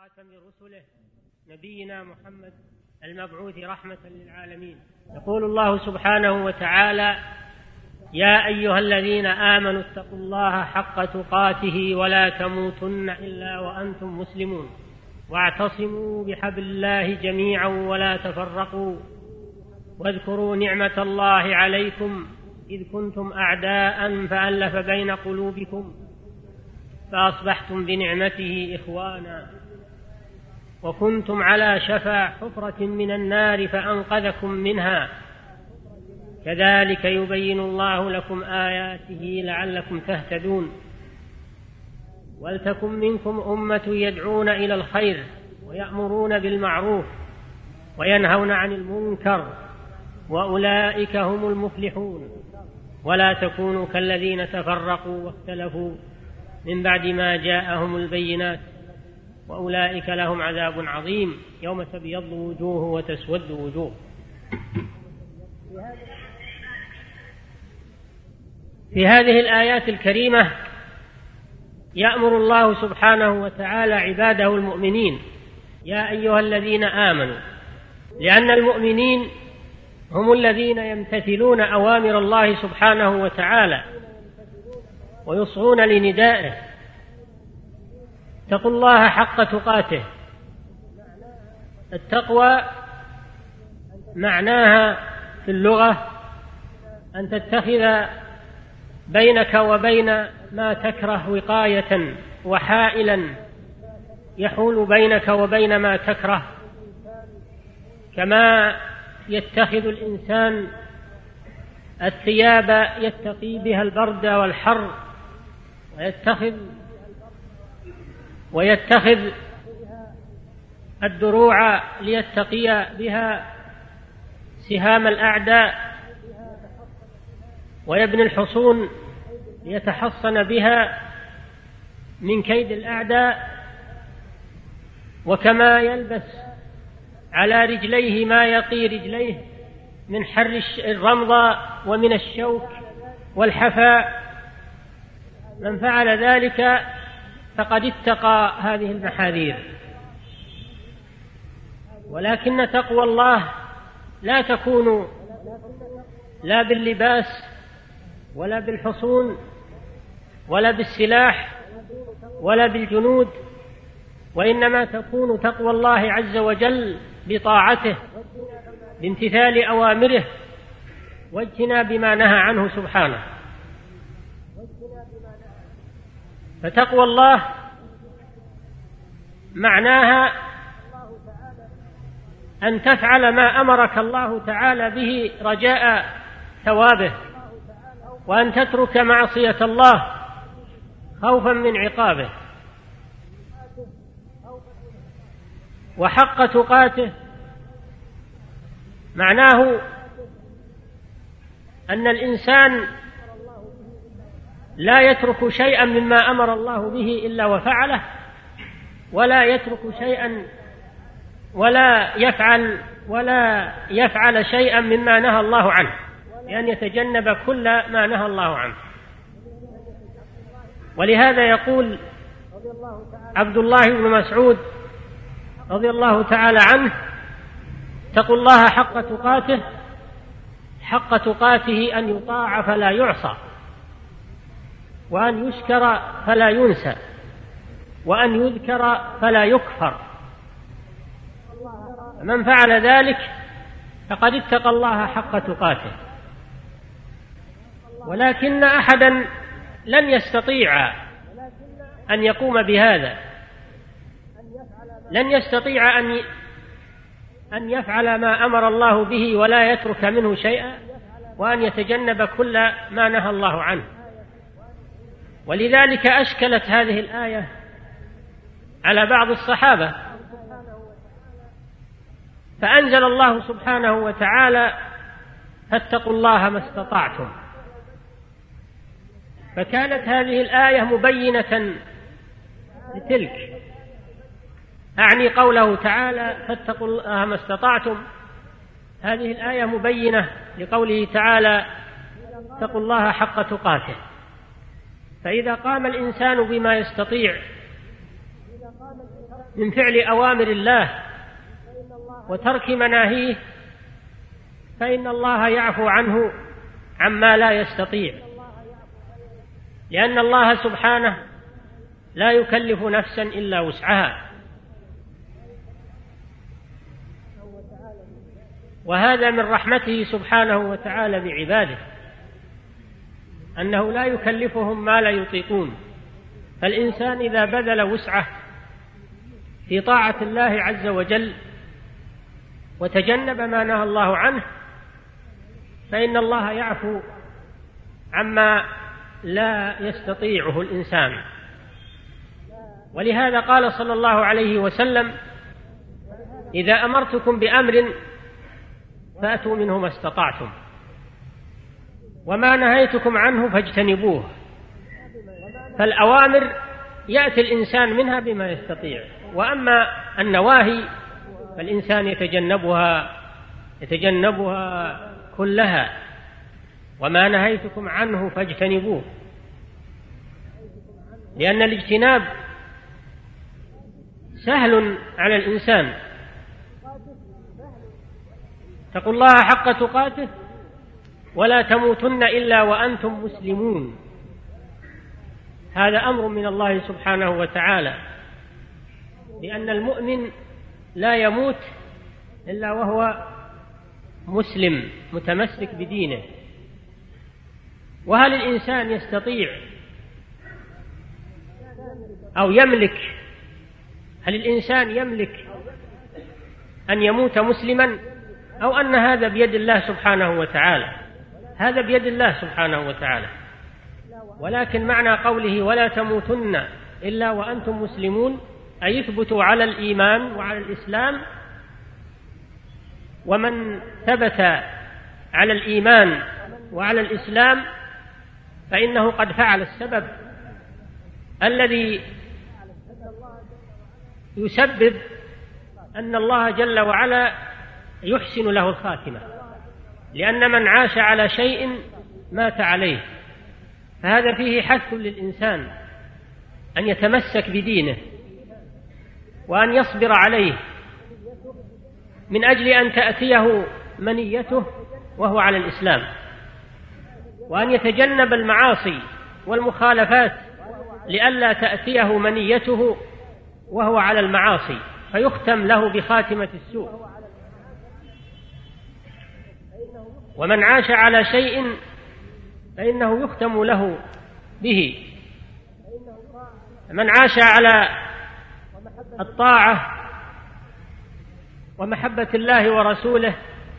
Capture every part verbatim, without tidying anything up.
خاتم رسله نبينا محمد المبعوث رحمة للعالمين. يقول الله سبحانه وتعالى: يا أيها الذين آمنوا اتقوا الله حق تقاته ولا تموتن إلا وأنتم مسلمون واعتصموا بحبل الله جميعا ولا تفرقوا واذكروا نعمة الله عليكم إذ كنتم أعداء فألف بين قلوبكم فأصبحتم بنعمته إخوانا وكنتم على شفا حفرة من النار فأنقذكم منها كذلك يبين الله لكم آياته لعلكم تهتدون. ولتكن منكم أمة يدعون إلى الخير ويأمرون بالمعروف وينهون عن المنكر وأولئك هم المفلحون. ولا تكونوا كالذين تفرقوا واختلفوا من بعد ما جاءهم البينات وأولئك لهم عذاب عظيم يوم تبيض وجوه وتسود وجوه. في هذه الآيات الكريمة يأمر الله سبحانه وتعالى عباده المؤمنين: يا أيها الذين آمنوا، لأن المؤمنين هم الذين يمتثلون أوامر الله سبحانه وتعالى ويصغون لندائه. اتقوا الله حق تقاته. التقوى معناها في اللغة أن تتخذ بينك وبين ما تكره وقاية وحائلا يحول بينك وبين ما تكره، كما يتخذ الإنسان الثياب يتقي بها البرد والحر، ويتخذ ويتخذ الدروع ليتقي بها سهام الأعداء، ويبني الحصون ليتحصن بها من كيد الأعداء، وكما يلبس على رجليه ما يقي رجليه من حر الرمضة ومن الشوك والحفاء. من فعل ذلك فقد اتقى هذه المحاذير. ولكن تقوى الله لا تكون لا باللباس ولا بالحصون ولا بالسلاح ولا بالجنود، وإنما تكون تقوى الله عز وجل بطاعته بامتثال أوامره واجتناب ما نهى عنه سبحانه. فتقوى الله معناها أن تفعل ما أمرك الله تعالى به رجاء ثوابه، وأن تترك معصية الله خوفا من عقابه. وحق تقاته معناه أن الإنسان لا يترك شيئا مما أمر الله به إلا وفعله، ولا يترك شيئا ولا يفعل ولا يفعل شيئا مما نهى الله عنه، لأن يتجنب كل ما نهى الله عنه. ولهذا يقول عبد الله بن مسعود رضي الله تعالى عنه: اتقوا الله حق تقاته، حق تقاته أن يطاع فلا يعصى، وأن يشكر فلا ينسى، وأن يذكر فلا يكفر. من فعل ذلك فقد اتقى الله حق تقاته. ولكن أحدا لن يستطيع أن يقوم بهذا، لن يستطيع أن أن يفعل ما أمر الله به ولا يترك منه شيئا، وأن يتجنب كل ما نهى الله عنه. ولذلك أشكلت هذه الآية على بعض الصحابة، فأنزل الله سبحانه وتعالى: فاتقوا الله ما استطعتم. فكانت هذه الآية مبينة لتلك، أعني قوله تعالى: فاتقوا الله ما استطعتم. هذه الآية مبينة لقوله تعالى: اتقوا الله حق تقاته. فإذا قام الإنسان بما يستطيع من فعل أوامر الله وترك مناهيه فإن الله يعفو عنه عما لا يستطيع، لأن الله سبحانه لا يكلف نفسا إلا وسعها. وهذا من رحمته سبحانه وتعالى بعباده، أنه لا يكلفهم ما لا يطيقون. فالإنسان إذا بذل وسعه في طاعة الله عز وجل وتجنب ما نهى الله عنه فإن الله يعفو عما لا يستطيعه الإنسان. ولهذا قال صلى الله عليه وسلم: إذا أمرتكم بأمر فأتوا منه ما استطعتم، وما نهيتكم عنه فاجتنبوه. فالأوامر يأتي الإنسان منها بما يستطيع، وأما النواهي فالإنسان يتجنبها يتجنبها كلها. وما نهيتكم عنه فاجتنبوه، لأن الاجتناب سهل على الإنسان. اتقوا الله حق تقاته ولا تموتن إلا وأنتم مسلمون. هذا أمر من الله سبحانه وتعالى، لأن المؤمن لا يموت إلا وهو مسلم متمسك بدينه. وهل الإنسان يستطيع أو يملك هل الإنسان يملك أن يموت مسلما، أو أن هذا بيد الله سبحانه وتعالى؟ هذا بيد الله سبحانه وتعالى. ولكن معنى قوله ولا تموتن إلا وأنتم مسلمون أي يثبتوا على الإيمان وعلى الإسلام. ومن ثبت على الإيمان وعلى الإسلام فإنه قد فعل السبب الذي يسبب أن الله جل وعلا يحسن له الخاتمة، لأن من عاش على شيء مات عليه. فهذا فيه حث للإنسان أن يتمسك بدينه وأن يصبر عليه من أجل أن تأتيه منيته وهو على الإسلام، وأن يتجنب المعاصي والمخالفات لئلا تأتيه منيته وهو على المعاصي فيختم له بخاتمة السوء. ومن عاش على شيء فإنه يختم له به. من عاش على الطاعة ومحبة الله ورسوله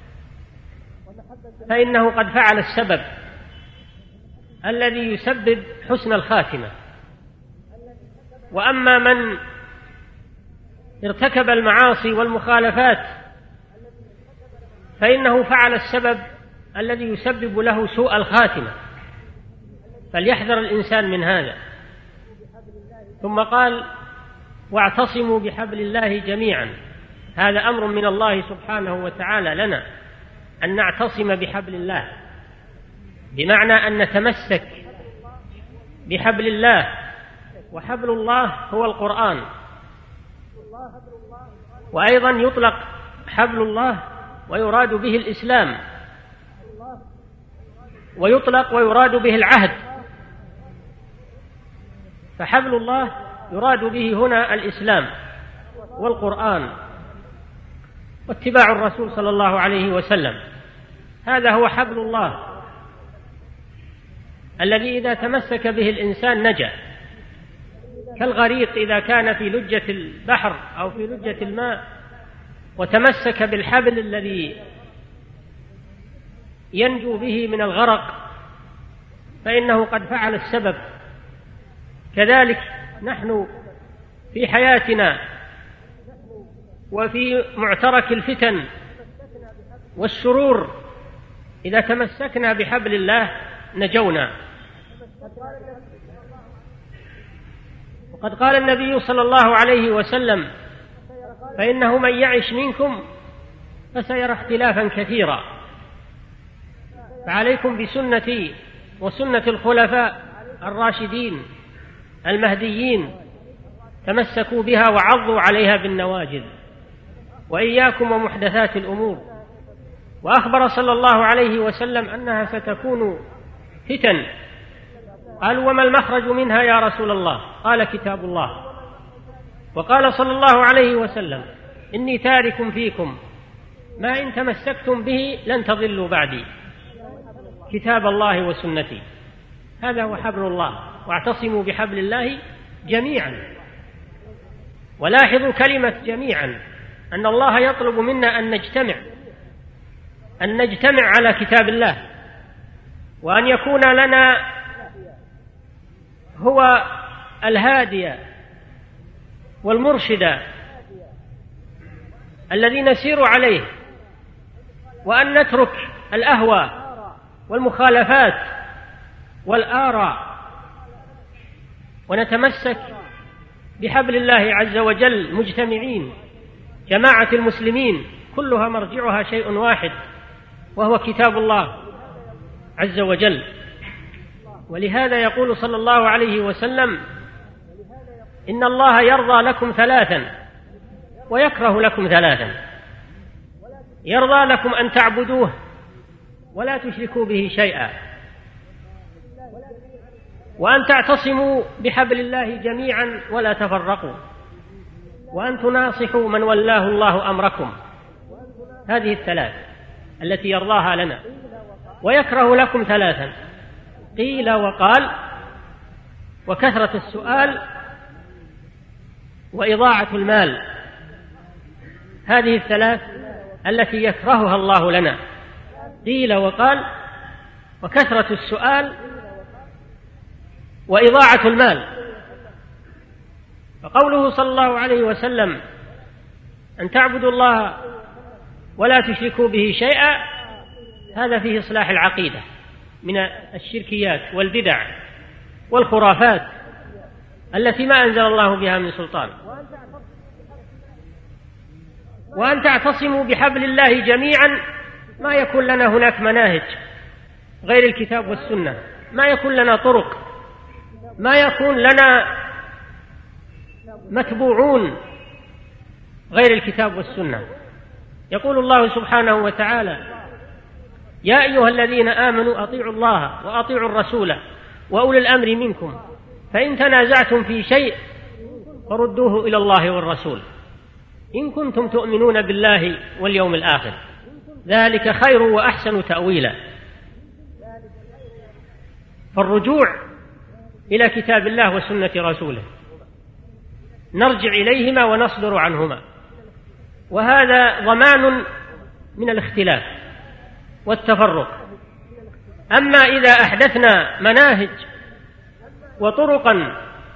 فإنه قد فعل السبب الذي يسبب حسن الخاتمة. وأما من ارتكب المعاصي والمخالفات فإنه فعل السبب الذي يسبب له سوء الخاتمة. فليحذر الإنسان من هذا. ثم قال واعتصموا بحبل الله جميعا. هذا أمر من الله سبحانه وتعالى لنا أن نعتصم بحبل الله، بمعنى أن نتمسك بحبل الله. وحبل الله هو القرآن. وأيضا يطلق حبل الله ويراد به الإسلام، ويطلق ويراد به العهد. فحبل الله يراد به هنا الإسلام والقرآن واتباع الرسول صلى الله عليه وسلم. هذا هو حبل الله الذي إذا تمسك به الإنسان نجا، كالغريق إذا كان في لجة البحر أو في لجة الماء وتمسك بالحبل الذي ينجو به من الغرق فإنه قد فعل السبب. كذلك نحن في حياتنا وفي معترك الفتن والشرور إذا تمسكنا بحبل الله نجونا. وقد قال النبي صلى الله عليه وسلم فإنه من يعش منكم فسيرى اختلافا كثيرا، فعليكم بسنتي وسنة الخلفاء الراشدين المهديين تمسكوا بها وعضوا عليها بالنواجذ، وإياكم ومحدثات الأمور. وأخبر صلى الله عليه وسلم أنها ستكون فتن. قالوا: وما المخرج منها يا رسول الله؟ قال: كتاب الله. وقال صلى الله عليه وسلم: إني تارك فيكم ما إن تمسكتم به لن تضلوا بعدي، كتاب الله وسنتي. هذا هو حبل الله، واعتصموا بحبل الله جميعا. ولاحظوا كلمة جميعا، أن الله يطلب منا أن نجتمع أن نجتمع على كتاب الله، وأن يكون لنا هو الهادي والمرشد الذي نسير عليه، وأن نترك الأهوى والمخالفات والآراء، ونتمسك بحبل الله عز وجل مجتمعين. جماعة المسلمين كلها مرجعها شيء واحد، وهو كتاب الله عز وجل. ولهذا يقول صلى الله عليه وسلم: إن الله يرضى لكم ثلاثا ويكره لكم ثلاثا: يرضى لكم أن تعبدوه ولا تشركوا به شيئا، وأن تعتصموا بحبل الله جميعا ولا تفرقوا، وأن تناصحوا من ولاه الله أمركم. هذه الثلاث التي يرضاها لنا. ويكره لكم ثلاثا: قيل وقال، وكثرة السؤال، وإضاعة المال. هذه الثلاث التي يكرهها الله لنا: قيل وقال، وكثرة السؤال، وإضاعة المال. فقوله صلى الله عليه وسلم: أن تعبدوا الله ولا تشركوا به شيئا، هذا فيه إصلاح العقيدة من الشركيات والبدع والخرافات التي ما أنزل الله بها من سلطان. وأن تعتصموا بحبل الله جميعا، ما يكون لنا هناك مناهج غير الكتاب والسنة، ما يكون لنا طرق، ما يكون لنا متبوعون غير الكتاب والسنة. يقول الله سبحانه وتعالى: يا أيها الذين آمنوا أطيعوا الله وأطيعوا الرسول وأولي الأمر منكم، فإن تنازعتم في شيء فردوه إلى الله والرسول إن كنتم تؤمنون بالله واليوم الآخر، ذلك خير وأحسن تأويلا. فالرجوع إلى كتاب الله وسنة رسوله، نرجع إليهما ونصدر عنهما، وهذا ضمان من الاختلاف والتفرق. أما إذا أحدثنا مناهج وطرقا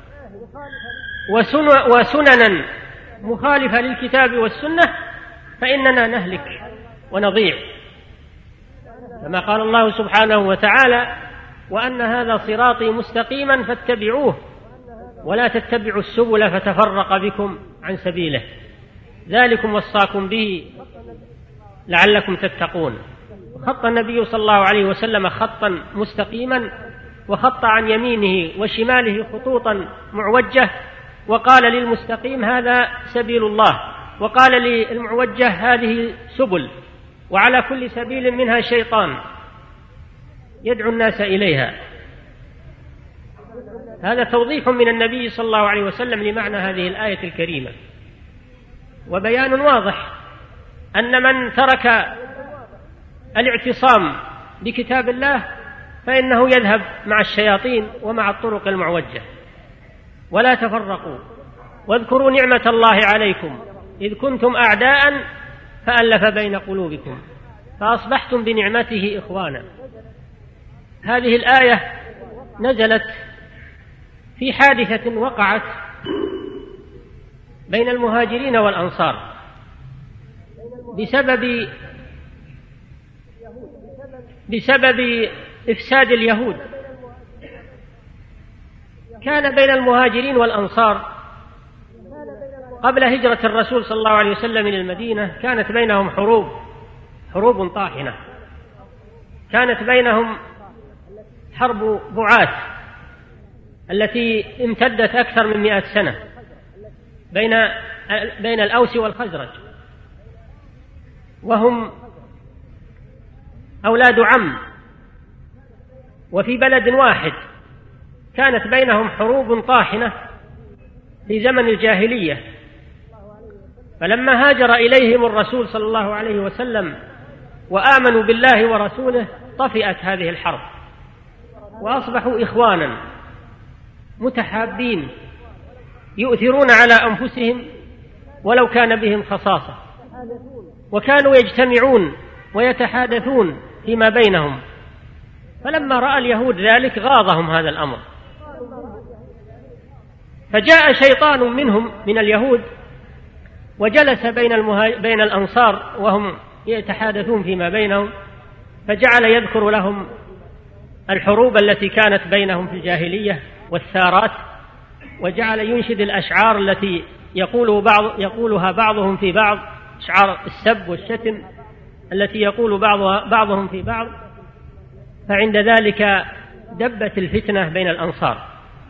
وسننا مخالفة للكتاب والسنة فإننا نهلك ونضيع، كما قال الله سبحانه وتعالى: وأن هذا صراطي مستقيما فاتبعوه ولا تتبعوا السبل فتفرق بكم عن سبيله، ذلكم وصاكم به لعلكم تتقون. خط النبي صلى الله عليه وسلم خطا مستقيما، وخط عن يمينه وشماله خطوطا معوجة، وقال للمستقيم: هذا سبيل الله، وقال للمعوجة: هذه سبل، وعلى كل سبيل منها شيطان يدعو الناس إليها. هذا توضيح من النبي صلى الله عليه وسلم لمعنى هذه الآية الكريمة، وبيان واضح أن من ترك الاعتصام بكتاب الله فإنه يذهب مع الشياطين ومع الطرق المعوجة. ولا تفرقوا واذكروا نعمة الله عليكم إذ كنتم أعداء فألف بين قلوبكم فأصبحتم بنعمته إخوانا. هذه الآية نزلت في حادثة وقعت بين المهاجرين والأنصار بسبب بسبب إفساد اليهود. كان بين المهاجرين والأنصار قبل هجرة الرسول صلى الله عليه وسلم إلى المدينة كانت بينهم حروب حروب طاحنة، كانت بينهم حرب بعاث التي امتدت أكثر من مئة سنة، بين بين الأوس والخزرج، وهم أولاد عم، وفي بلد واحد، كانت بينهم حروب طاحنة في زمن الجاهلية. فلما هاجر إليهم الرسول صلى الله عليه وسلم وآمنوا بالله ورسوله طفئت هذه الحرب، وأصبحوا إخوانا متحابين يؤثرون على أنفسهم ولو كان بهم خصاصة، وكانوا يجتمعون ويتحادثون فيما بينهم. فلما رأى اليهود ذلك غاضهم هذا الأمر، فجاء شيطان منهم من اليهود وجلس بين, المها... بين الأنصار وهم يتحادثون فيما بينهم، فجعل يذكر لهم الحروب التي كانت بينهم في الجاهلية والثارات، وجعل ينشد الأشعار التي يقول بعض يقولها بعضهم في بعض، أشعار السب والشتم التي يقول بعضها بعضهم في بعض. فعند ذلك دبت الفتنة بين الأنصار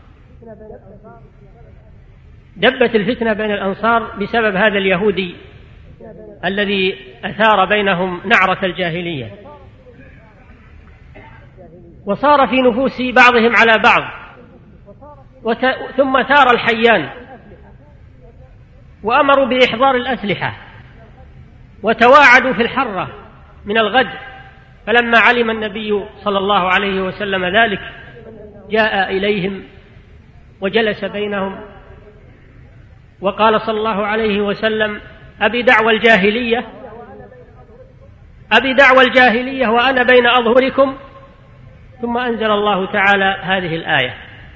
دبت الفتنة بين الأنصار بسبب هذا اليهودي الذي أثار بينهم نعرة الجاهلية، وصار في نفوس بعضهم على بعض. وت... ثم ثار الحيان وأمروا بإحضار الأسلحة وتواعدوا في الحرة من الغد. فلما علم النبي صلى الله عليه وسلم ذلك جاء إليهم وجلس بينهم وقال صلى الله عليه وسلم: أبي دعوى الجاهلية أبي دعوى الجاهلية وأنا بين أظهركم. ثم أنزل الله تعالى هذه الآية: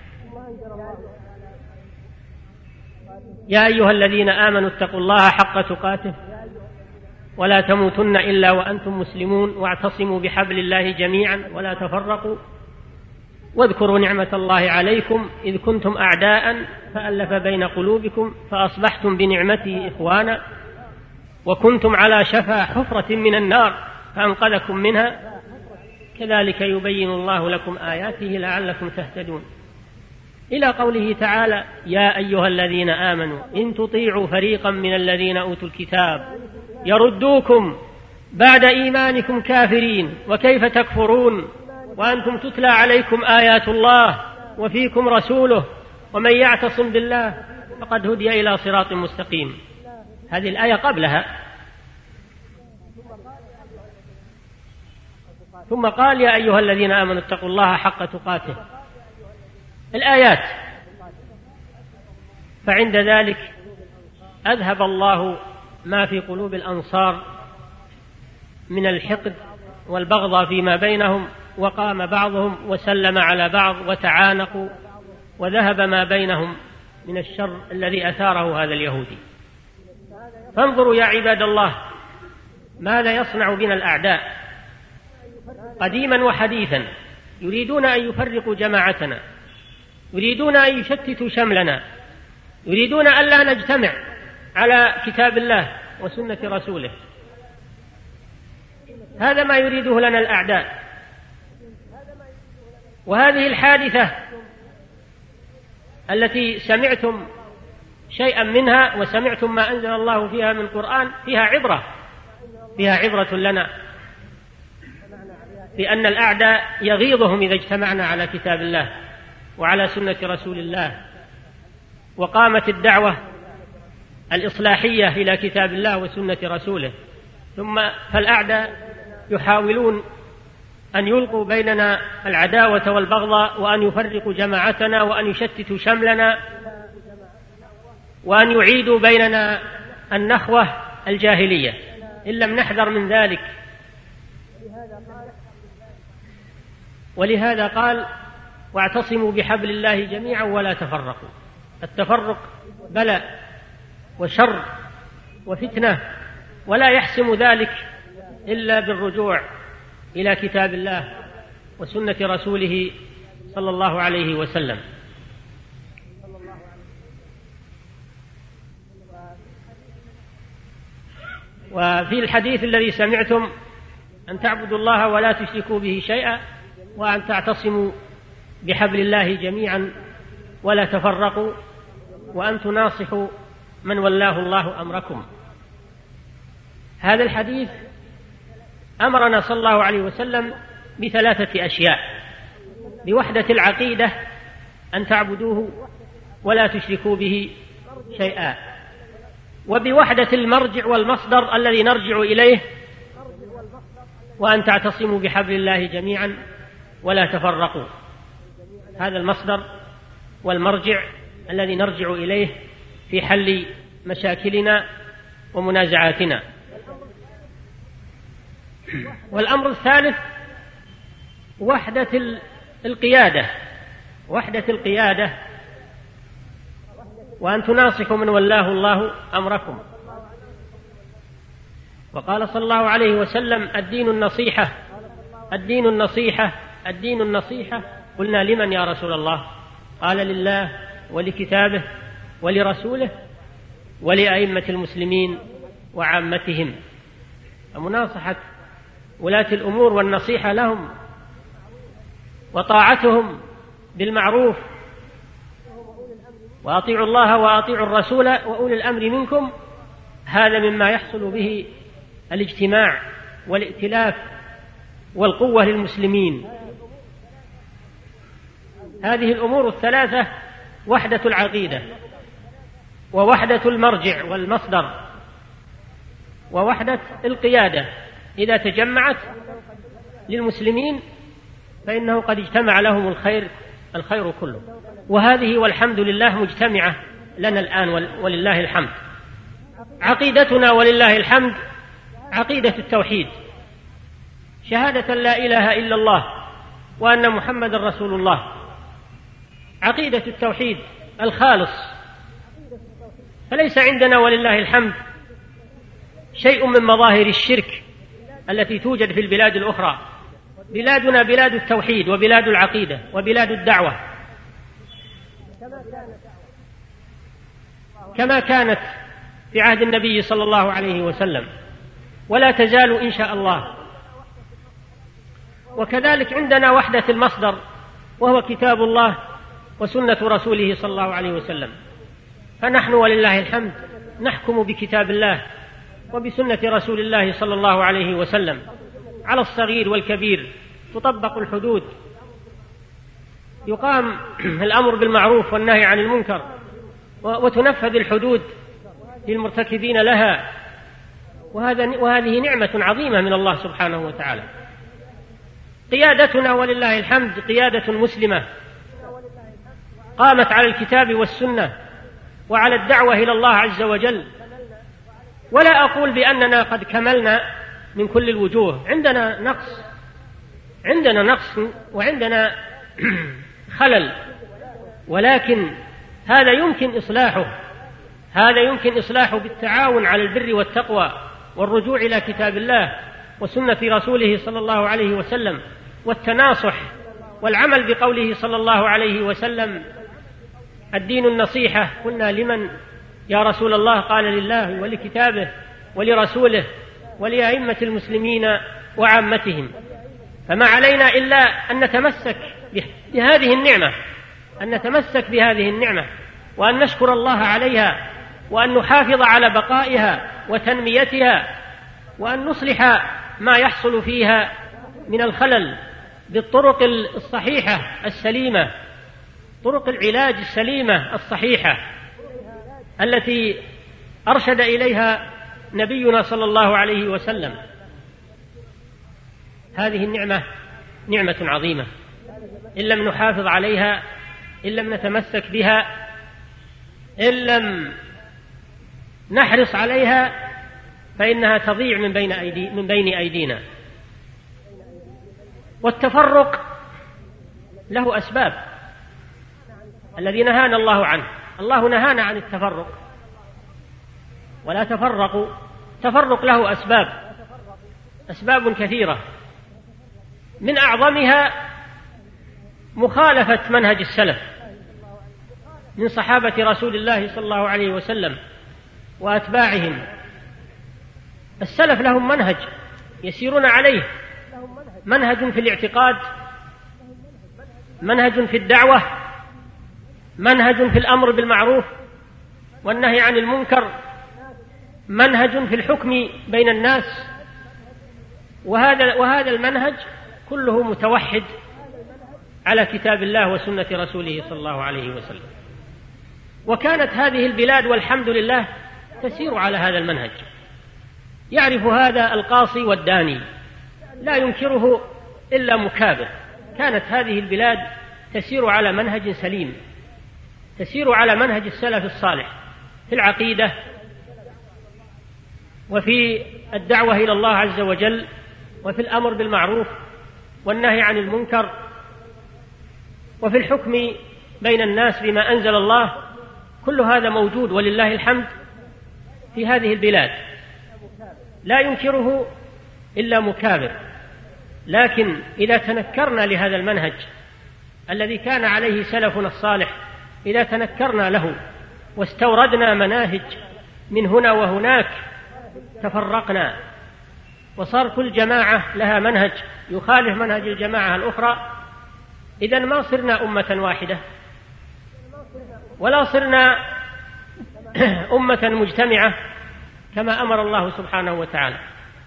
يا أيها الذين آمنوا اتقوا الله حق تقاته ولا تموتن إلا وأنتم مسلمون واعتصموا بحبل الله جميعا ولا تفرقوا واذكروا نعمة الله عليكم إذ كنتم أعداء فألف بين قلوبكم فأصبحتم بنعمته إخوانا وكنتم على شفا حفرة من النار فأنقذكم منها كذلك يبين الله لكم آياته لعلكم تهتدون، إلى قوله تعالى: يا أيها الذين آمنوا إن تطيعوا فريقا من الذين أوتوا الكتاب يردوكم بعد إيمانكم كافرين وكيف تكفرون وأنتم تتلى عليكم آيات الله وفيكم رسوله ومن يعتصم بالله فقد هدي إلى صراط مستقيم. هذه الآية قبلها. ثم قال: يا أيها الذين آمنوا اتقوا الله حق تقاته. الآيات. فعند ذلك أذهب الله ما في قلوب الأنصار من الحقد والبغضاء فيما بينهم، وقام بعضهم وسلم على بعض وتعانقوا، وذهب ما بينهم من الشر الذي أثاره هذا اليهودي. فانظروا يا عباد الله ماذا يصنع بنا الأعداء قديما وحديثا، يريدون أن يفرقوا جماعتنا، يريدون أن يشتتوا شملنا، يريدون أن لا نجتمع على كتاب الله وسنة رسوله. هذا ما يريده لنا الأعداء. وهذه الحادثة التي سمعتم شيئا منها وسمعتم ما أنزل الله فيها من قرآن فيها عبرة فيها عبرة لنا بأن الأعداء يغيظهم إذا اجتمعنا على كتاب الله وعلى سنة رسول الله، وقامت الدعوة الإصلاحية إلى كتاب الله وسنة رسوله. ثم فالأعداء يحاولون أن يلقوا بيننا العداوة والبغضاء، وأن يفرقوا جماعتنا، وأن يشتتوا شملنا، وأن يعيدوا بيننا النخوة الجاهلية إن لم نحذر من ذلك. ولهذا قال: واعتصموا بحبل الله جميعا ولا تفرقوا. التفرق بلاء وشر وفتنة، ولا يحسم ذلك إلا بالرجوع إلى كتاب الله وسنة رسوله صلى الله عليه وسلم. وفي الحديث الذي سمعتم: أن تعبدوا الله ولا تشركوا به شيئا وأن تعتصموا بحبل الله جميعا ولا تفرقوا وأن تناصحوا من ولاه الله أمركم. هذا الحديث أمرنا صلى الله عليه وسلم بثلاثة أشياء: بوحدة العقيدة، أن تعبدوه ولا تشركوا به شيئا، وبوحدة المرجع والمصدر الذي نرجع إليه، وأن تعتصموا بحبل الله جميعا ولا تفرقوا. هذا المصدر والمرجع الذي نرجع إليه في حل مشاكلنا ومنازعاتنا. والأمر الثالث وحدة القيادة، وحدة القيادة، وأن تناصحوا من ولاه الله أمركم. وقال صلى الله عليه وسلم: الدين النصيحة، الدين النصيحة، الدين النصيحة. قلنا: لمن يا رسول الله؟ قال: لله ولكتابه ولرسوله ولأئمة المسلمين وعامتهم. ومناصحة ولاة الأمور والنصيحة لهم وطاعتهم بالمعروف، وأطيعوا الله وأطيعوا الرسول وأولي الأمر منكم، هذا مما يحصل به الاجتماع والائتلاف والقوة للمسلمين. هذه الأمور الثلاثة: وحدة العقيدة، ووحدة المرجع والمصدر، ووحدة القيادة، إذا تجمعت للمسلمين فإنه قد اجتمع لهم الخير الخير كله. وهذه والحمد لله مجتمعة لنا الآن ولله الحمد. عقيدتنا ولله الحمد عقيدة التوحيد، شهادة لا إله إلا الله وأن محمد رسول الله، عقيدة التوحيد الخالص. فليس عندنا ولله الحمد شيء من مظاهر الشرك التي توجد في البلاد الأخرى. بلادنا بلاد التوحيد وبلاد العقيدة وبلاد الدعوة، كما كانت في عهد النبي صلى الله عليه وسلم، ولا تزال إن شاء الله. وكذلك عندنا وحدة المصدر، وهو كتاب الله وسنة رسوله صلى الله عليه وسلم. فنحن ولله الحمد نحكم بكتاب الله وبسنة رسول الله صلى الله عليه وسلم على الصغير والكبير. تطبق الحدود، يقام الأمر بالمعروف والنهي عن المنكر، وتنفذ الحدود للمرتكبين لها. وهذه نعمة عظيمة من الله سبحانه وتعالى. قيادتنا ولله الحمد قيادة مسلمة قامت على الكتاب والسنة وعلى الدعوة إلى الله عز وجل. ولا أقول بأننا قد كملنا من كل الوجوه، عندنا نقص، عندنا نقص وعندنا خلل، ولكن هذا يمكن إصلاحه، هذا يمكن إصلاحه بالتعاون على البر والتقوى والرجوع إلى كتاب الله وسنة رسوله صلى الله عليه وسلم، والتناصح والعمل بقوله صلى الله عليه وسلم: الدين النصيحة. قلنا: لمن يا رسول الله؟ قال: لله ولكتابه ولرسوله ولأئمة المسلمين وعامتهم. فما علينا إلا أن نتمسك بهذه النعمة، أن نتمسك بهذه النعمة، وأن نشكر الله عليها، وأن نحافظ على بقائها وتنميتها، وأن نصلح ما يحصل فيها من الخلل بالطرق الصحيحة السليمة، طرق العلاج السليمة الصحيحة التي أرشد إليها نبينا صلى الله عليه وسلم. هذه النعمة نعمة عظيمة، إن لم نحافظ عليها، إن لم نتمسك بها، إن لم نحرص عليها، فإنها تضيع من بين أيدي من بين أيدينا. والتفرق له أسباب الذي نهانا الله عنه. الله نهانا عن التفرق: ولا تفرقوا. تفرق له أسباب، أسباب كثيرة، من أعظمها مخالفة منهج السلف من صحابة رسول الله صلى الله عليه وسلم وأتباعهم. السلف لهم منهج يسيرون عليه، منهج في الاعتقاد، منهج في الدعوة، منهج في الأمر بالمعروف والنهي عن المنكر منهج في الحكم بين الناس، وهذا وهذا المنهج كله متوحد على كتاب الله وسنة رسوله صلى الله عليه وسلم. وكانت هذه البلاد والحمد لله تسير على هذا المنهج، يعرف هذا القاصي والداني، لا ينكره إلا مكابر. كانت هذه البلاد تسير على منهج سليم، تسير على منهج السلف الصالح في العقيدة وفي الدعوة إلى الله عز وجل وفي الأمر بالمعروف والنهي عن المنكر وفي الحكم بين الناس بما أنزل الله. كل هذا موجود ولله الحمد في هذه البلاد، لا ينكره إلا مكابر. لكن إذا تنكرنا لهذا المنهج الذي كان عليه سلفنا الصالح، إذا تنكرنا له واستوردنا مناهج من هنا وهناك، تفرقنا وصار كل جماعة لها منهج يخالف منهج الجماعة الأخرى. إذن ما صرنا أمة واحدة ولا صرنا أمة مجتمعة كما أمر الله سبحانه وتعالى،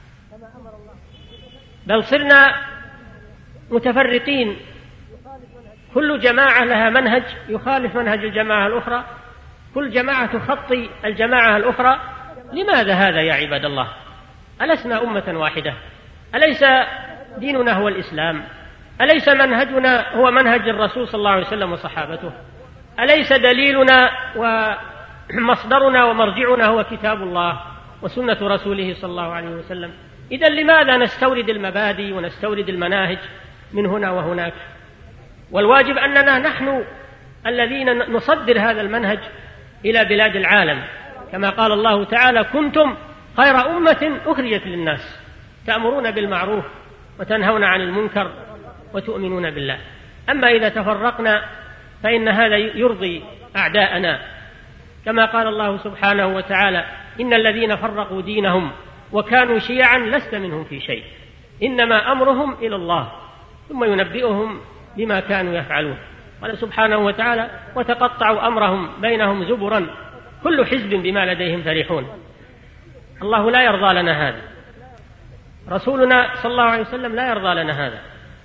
بل صرنا متفرقين، كل جماعة لها منهج يخالف منهج الجماعة الأخرى، كل جماعة تخطي الجماعة الأخرى. لماذا هذا يا عباد الله؟ ألسنا أمة واحدة؟ أليس ديننا هو الإسلام؟ أليس منهجنا هو منهج الرسول صلى الله عليه وسلم وصحابته؟ أليس دليلنا ومصدرنا ومرجعنا هو كتاب الله وسنة رسوله صلى الله عليه وسلم؟ إذن لماذا نستورد المبادئ ونستورد المناهج من هنا وهناك؟ والواجب أننا نحن الذين نصدر هذا المنهج إلى بلاد العالم، كما قال الله تعالى: كنتم خير أمة أخرجت للناس تأمرون بالمعروف وتنهون عن المنكر وتؤمنون بالله. أما إذا تفرقنا فإن هذا يرضي أعداءنا، كما قال الله سبحانه وتعالى: إن الذين فرقوا دينهم وكانوا شيعا لست منهم في شيء إنما أمرهم إلى الله ثم ينبئهم بما كانوا يفعلون. قال سبحانه وتعالى: وتقطعوا أمرهم بينهم زبرا كل حزب بما لديهم فرحون. الله لا يرضى لنا هذا، رسولنا صلى الله عليه وسلم لا يرضى لنا هذا،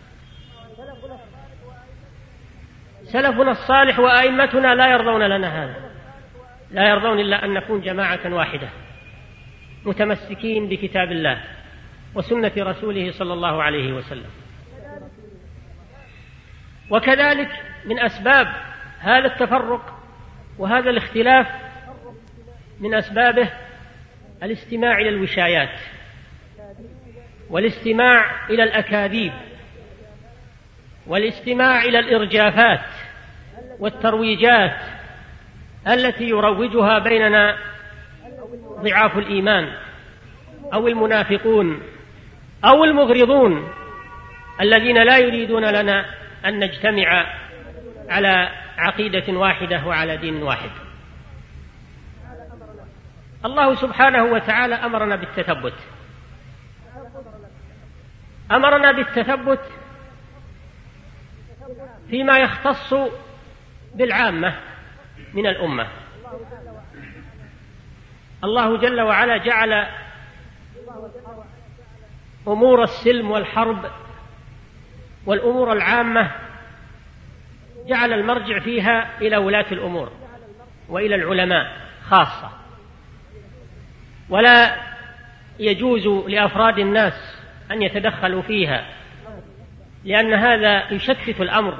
سلفنا الصالح وأئمتنا لا يرضون لنا هذا، لا يرضون إلا أن نكون جماعة واحدة متمسكين بكتاب الله وسنة رسوله صلى الله عليه وسلم. وكذلك من أسباب هذا التفرق وهذا الاختلاف، من أسبابه الاستماع إلى الوشايات والاستماع إلى الأكاذيب والاستماع إلى الإرجافات والترويجات التي يروجها بيننا ضعاف الإيمان أو المنافقون أو المغرضون الذين لا يريدون لنا أن نجتمع على عقيدة واحدة وعلى دين واحد. الله سبحانه وتعالى أمرنا بالتثبت، أمرنا بالتثبت فيما يختص بالعامة من الأمة. الله جل وعلا جعل أمور السلم والحرب والأمور العامة، جعل المرجع فيها إلى ولاة الأمور وإلى العلماء خاصة، ولا يجوز لأفراد الناس أن يتدخلوا فيها، لأن هذا يشتت الأمر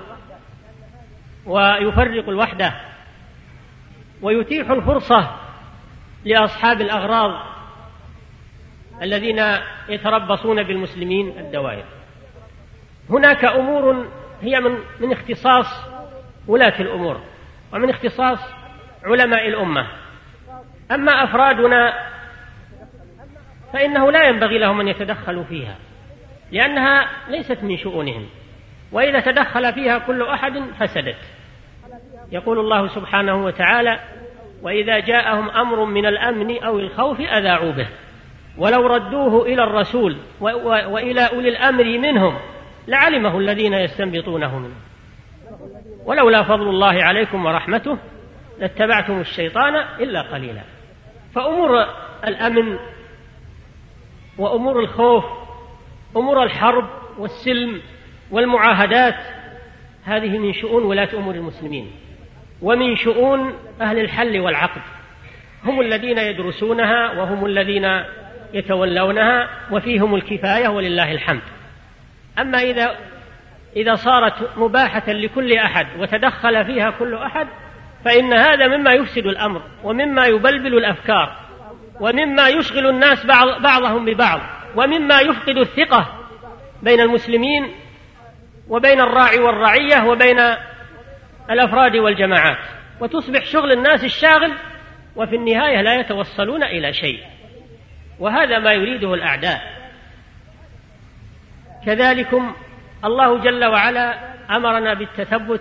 ويفرق الوحدة ويتيح الفرصة لأصحاب الأغراض الذين يتربصون بالمسلمين الدوائر. هناك أمور هي من, من اختصاص ولاة الأمور ومن اختصاص علماء الأمة، أما أفرادنا فإنه لا ينبغي لهم أن يتدخلوا فيها، لأنها ليست من شؤونهم، وإذا تدخل فيها كل أحد فسدت. يقول الله سبحانه وتعالى: وإذا جاءهم أمر من الأمن أو الخوف أذاعوا به ولو ردوه إلى الرسول وإلى أولي الأمر منهم لعلمه الذين يستنبطونه منه ولولا فضل الله عليكم ورحمته لاتبعتم الشيطان إلا قليلا. فأمور الأمن وأمور الخوف، أمور الحرب والسلم والمعاهدات، هذه من شؤون ولاة أمور المسلمين ومن شؤون أهل الحل والعقد، هم الذين يدرسونها وهم الذين يتولونها وفيهم الكفاية ولله الحمد. أما إذا إذا صارت مباحة لكل أحد وتدخل فيها كل أحد فإن هذا مما يفسد الأمر ومما يبلبل الأفكار ومما يشغل الناس بعضهم ببعض ومما يفقد الثقة بين المسلمين وبين الراعي والرعية وبين الأفراد والجماعات، وتصبح شغل الناس الشاغل وفي النهاية لا يتوصلون إلى شيء، وهذا ما يريده الأعداء. كذلكم الله جل وعلا أمرنا بالتثبت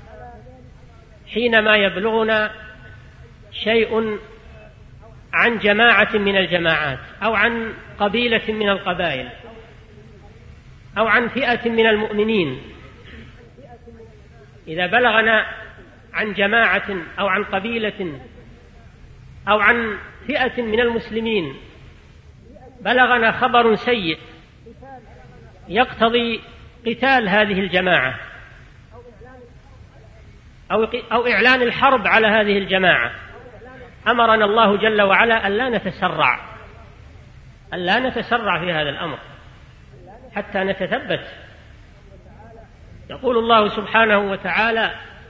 حينما يبلغنا شيء عن جماعة من الجماعات أو عن قبيلة من القبائل أو عن فئة من المؤمنين. إذا بلغنا عن جماعة أو عن قبيلة أو عن فئة من المسلمين بلغنا خبر سيء يقتضي قتال هذه الجماعة أو أو إعلان الحرب على هذه الجماعة، أمرنا الله جل وعلا ألا نتسرع ألا نتسرع في هذا الأمر حتى نتثبت. يقول الله سبحانه وتعالى: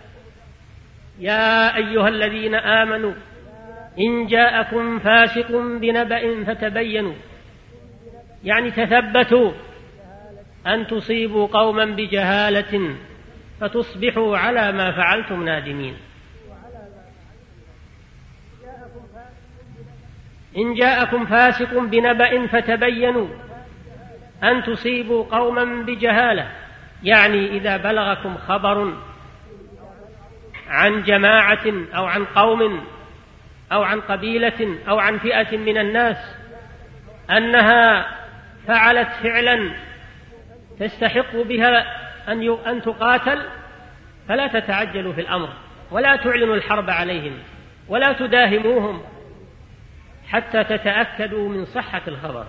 يا أيها الذين آمنوا إن جاءكم فاسق بنبأ فتبينوا، يعني تثبتوا أن تصيبوا قوما بجهالة فتصبحوا على ما فعلتم نادمين. إن جاءكم فاسق بنبأ فتبينوا أن تصيبوا قوما بجهالة، يعني إذا بلغكم خبر عن جماعة أو عن قوم أو عن قبيلة أو عن فئة من الناس أنها فعلت فعلا تستحق بها أن تقاتل، فلا تتعجلوا في الأمر ولا تعلنوا الحرب عليهم ولا تداهموهم حتى تتأكدوا من صحة الخبر.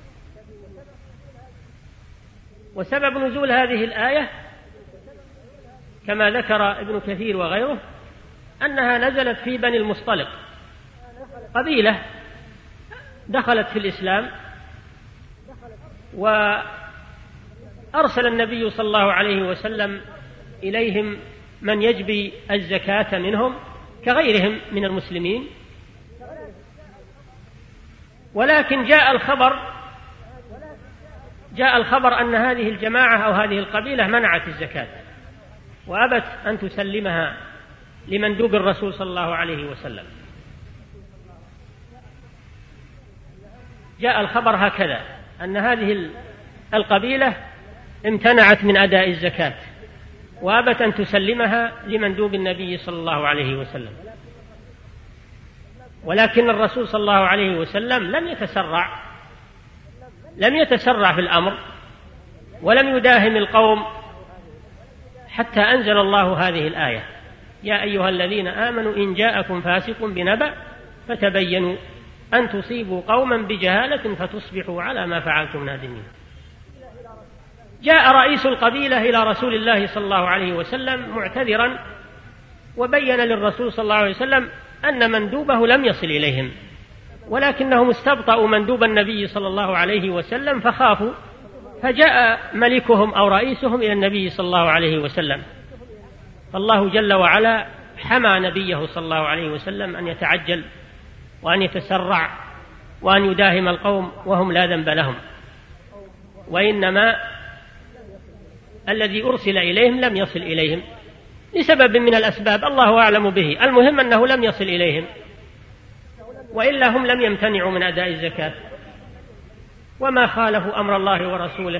وسبب نزول هذه الآية كما ذكر ابن كثير وغيره أنها نزلت في بني المصطلق، قبيلة دخلت في الإسلام، وأرسل النبي صلى الله عليه وسلم إليهم من يجبي الزكاة منهم كغيرهم من المسلمين، ولكن جاء الخبر جاء الخبر أن هذه الجماعة أو هذه القبيلة منعت الزكاة وأبت أن تسلمها لمندوب الرسول صلى الله عليه وسلم. جاء الخبر هكذا أن هذه القبيلة امتنعت من أداء الزكاة وأبت أن تسلمها لمندوب النبي صلى الله عليه وسلم، ولكن الرسول صلى الله عليه وسلم لم يتسرع لم يتسرع في الأمر ولم يداهم القوم حتى أنزل الله هذه الآية: يا أيها الذين آمنوا إن جاءكم فاسق بنبأ فتبينوا أن تصيبوا قوما بجهالة فتصبحوا على ما فعلتم نادمين. جاء رئيس القبيلة إلى رسول الله صلى الله عليه وسلم معتذرا، وبين للرسول صلى الله عليه وسلم أن مندوبه لم يصل إليهم، ولكنهم استبطأوا مندوب النبي صلى الله عليه وسلم فخافوا، فجاء ملكهم أو رئيسهم إلى النبي صلى الله عليه وسلم، فالله جل وعلا حمى نبيه صلى الله عليه وسلم أن يتعجل وأن يتسرع وأن يداهم القوم وهم لا ذنب لهم، وإنما الذي أرسل إليهم لم يصل إليهم لسبب من الأسباب الله أعلم به، المهم أنه لم يصل إليهم، وإلا هم لم يمتنعوا من أداء الزكاة وما خالفوا أمر الله ورسوله.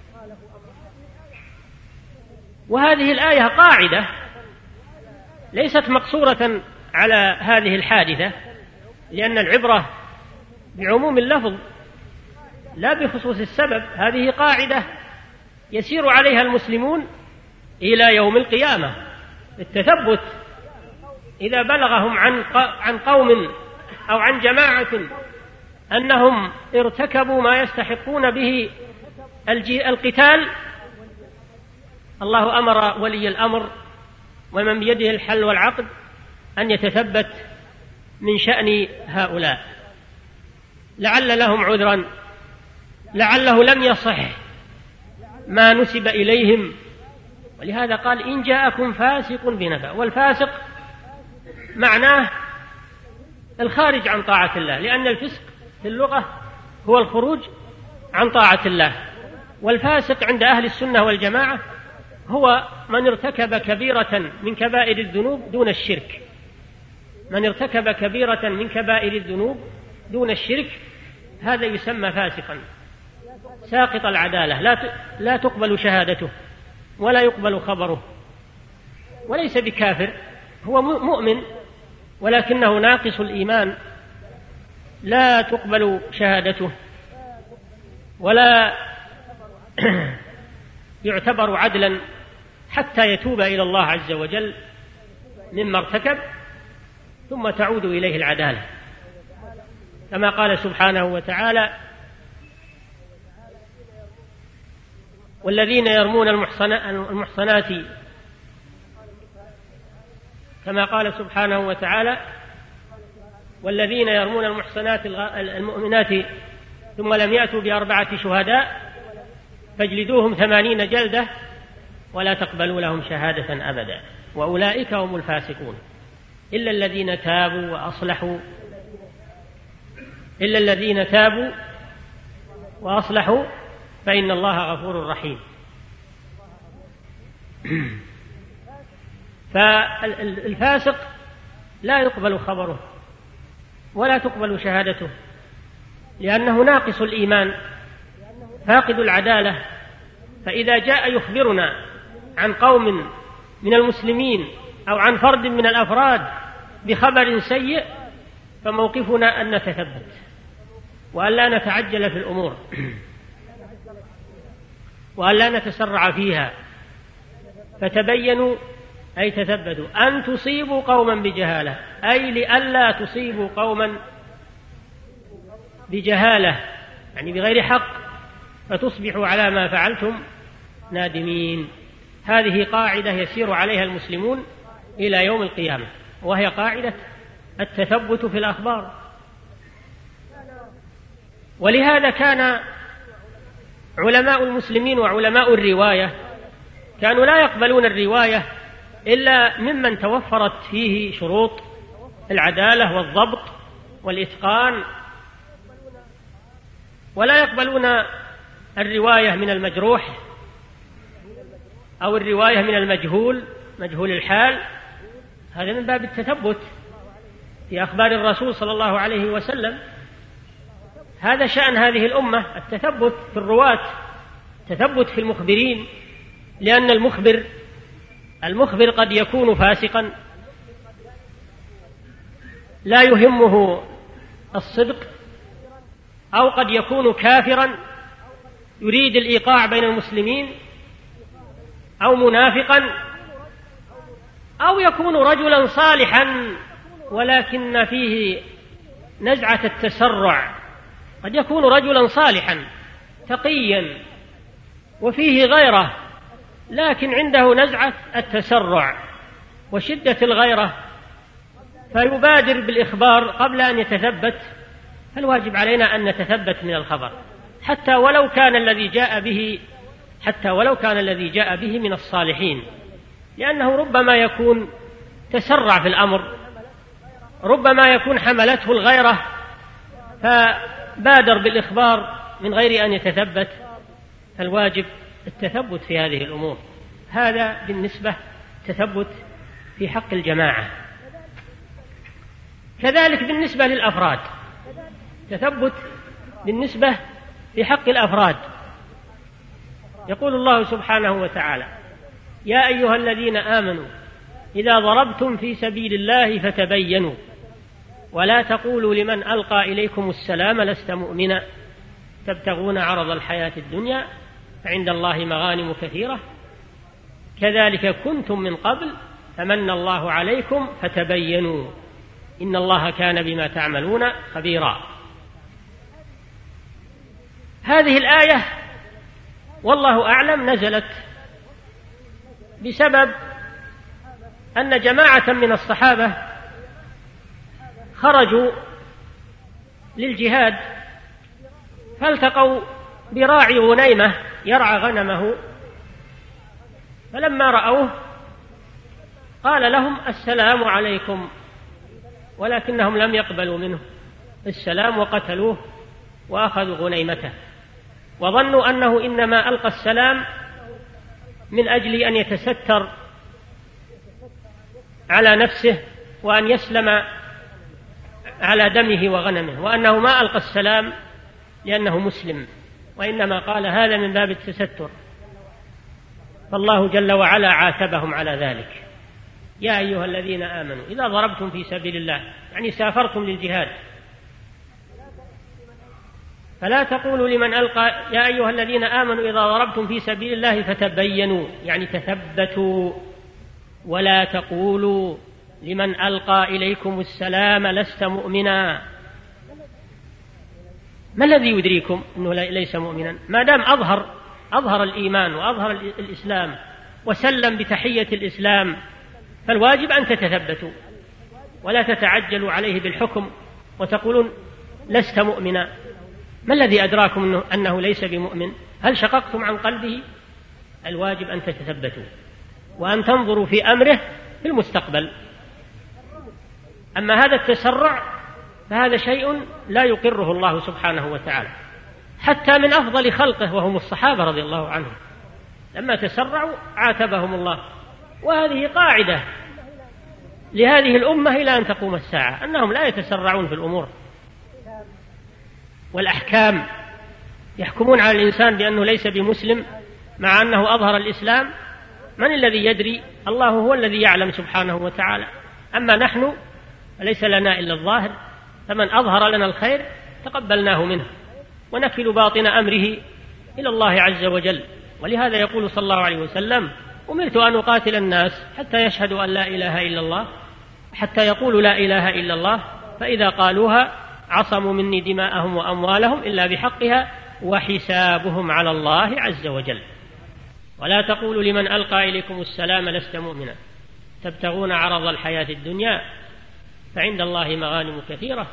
وهذه الآية قاعدة ليست مقصورة على هذه الحادثة، لأن العبرة بعموم اللفظ لا بخصوص السبب. هذه قاعدة يسير عليها المسلمون إلى يوم القيامة، التثبت إذا بلغهم عن عن قوم أو عن جماعة أنهم ارتكبوا ما يستحقون به القتال، الله أمر ولي الأمر ومن بيده الحل والعقد أن يتثبت من شأن هؤلاء، لعل لهم عذرا، لعله لم يصح ما نسب إليهم. ولهذا قال إن جاءكم فاسق بنبأ، والفاسق معناه الخارج عن طاعة الله، لأن الفسق في اللغة هو الخروج عن طاعة الله. والفاسق عند أهل السنة والجماعة هو من ارتكب كبيرة من كبائر الذنوب دون الشرك، من ارتكب كبيرة من كبائر الذنوب دون الشرك هذا يسمى فاسقا ساقط العدالة، لا لا تقبل شهادته ولا يقبل خبره، وليس بكافر، هو مؤمن ولكنه ناقص الإيمان، لا تقبل شهادته ولا يعتبر عدلا حتى يتوب إلى الله عز وجل مما ارتكب ثم تعود إليه العدالة، كما قال سبحانه وتعالى والذين يرمون المحصنات، كما قال سبحانه وتعالى والذين يرمون المحصنات المؤمنات ثم لم يأتوا بأربعة شهداء فاجلدوهم ثمانين جلدة ولا تقبلوا لهم شهادة أبدا وأولئك هم الفاسقون إلا الذين تابوا وأصلحوا إلا الذين تابوا وأصلحوا فإن الله غفور رحيم. فالفاسق لا يقبل خبره ولا تقبل شهادته لأنه ناقص الإيمان فاقد العدالة. فإذا جاء يخبرنا عن قوم من المسلمين أو عن فرد من الأفراد بخبر سيء فموقفنا أن نتثبت وأن لا نتعجل في الأمور وأن لا نتسرع فيها، فتبينوا أي تثبتوا أن تصيبوا قوما بجهالة، أي لئلا تصيبوا قوما بجهالة يعني بغير حق فتصبحوا على ما فعلتم نادمين. هذه قاعدة يسير عليها المسلمون إلى يوم القيامة، وهي قاعدة التثبت في الأخبار. ولهذا كان علماء المسلمين وعلماء الرواية كانوا لا يقبلون الرواية إلا ممن توفرت فيه شروط العدالة والضبط والإتقان، ولا يقبلون الرواية من المجروح أو الرواية من المجهول مجهول الحال، هذا من باب التثبت في أخبار الرسول صلى الله عليه وسلم. هذا شأن هذه الأمة، التثبت في الرواة، التثبت في المخبرين، لأن المخبر المخبر قد يكون فاسقا لا يهمه الصدق، أو قد يكون كافرا يريد الإيقاع بين المسلمين، أو منافقا، أو يكون رجلا صالحا ولكن فيه نزعة التسرع، قد يكون رجلا صالحا تقيا وفيه غيرة لكن عنده نزعة التسرع وشدة الغيرة فيبادر بالإخبار قبل أن يتثبت. فالواجب علينا أن نتثبت من الخبر حتى ولو كان الذي جاء به حتى ولو كان الذي جاء به من الصالحين، لأنه ربما يكون تسرع في الأمر، ربما يكون حملته الغيرة فبادر بالإخبار من غير أن يتثبت. فالواجب التثبت في هذه الأمور. هذا بالنسبة تثبت في حق الجماعة. كذلك بالنسبة للأفراد، تثبت بالنسبة في حق الأفراد. يقول الله سبحانه وتعالى يا أيها الذين آمنوا إذا ضربتم في سبيل الله فتبينوا ولا تقولوا لمن ألقى إليكم السلام لست مؤمنا تبتغون عرض الحياة الدنيا فعند الله مغانم كثيرة كذلك كنتم من قبل فمن الله عليكم فتبينوا إن الله كان بما تعملون خبيرا. هذه الآية والله أعلم نزلت بسبب أن جماعة من الصحابة خرجوا للجهاد فالتقوا براعي غنيمة يرعى غنمه، فلما رأوه قال لهم السلام عليكم، ولكنهم لم يقبلوا منه السلام وقتلوه وأخذوا غنيمته، وظنوا أنه إنما ألقى السلام من أجل أن يتستر على نفسه وأن يسلم على دمه وغنمه، وأنه ما ألقى السلام لأنه مسلم، وإنما قال هذا من باب التستر. فالله جل وعلا عاتبهم على ذلك: يا أيها الذين آمنوا إذا ضربتم في سبيل الله، يعني سافرتم للجهاد، فلا تقولوا لمن ألقى، يا أيها الذين آمنوا إذا ضربتم في سبيل الله فتبينوا، يعني تثبتوا، ولا تقولوا لمن ألقى إليكم السلام لست مؤمنا. ما الذي يدريكم أنه ليس مؤمنا؟ ما دام أظهر أظهر الإيمان وأظهر الإسلام وسلم بتحية الإسلام، فالواجب أن تتثبتوا ولا تتعجلوا عليه بالحكم وتقولون لست مؤمنا. ما الذي أدراكم أنه, أنه ليس بمؤمن؟ هل شققتم عن قلبه؟ الواجب أن تتثبتوا وأن تنظروا في أمره في المستقبل. أما هذا التسرع فهذا شيء لا يقره الله سبحانه وتعالى، حتى من أفضل خلقه وهم الصحابة رضي الله عنهم، لما تسرعوا عاتبهم الله. وهذه قاعدة لهذه الأمة إلى أن تقوم الساعة، أنهم لا يتسرعون في الأمور والأحكام، يحكمون على الإنسان بأنه ليس بمسلم مع أنه أظهر الإسلام. من الذي يدري؟ الله هو الذي يعلم سبحانه وتعالى. أما نحن فليس لنا إلا الظاهر، فمن أظهر لنا الخير تقبلناه منه ونكل باطن أمره إلى الله عز وجل. ولهذا يقول صلى الله عليه وسلم: أمرت أن أقاتل الناس حتى يشهدوا أن لا إله إلا الله، حتى يقولوا لا إله إلا الله، فإذا قالوها عصموا مني دماءهم وأموالهم إلا بحقها وحسابهم على الله عز وجل. ولا تقولوا لمن ألقى إليكم السلام لست مؤمنا تبتغون عرض الحياة الدنيا فعند الله مغانم كثيرة.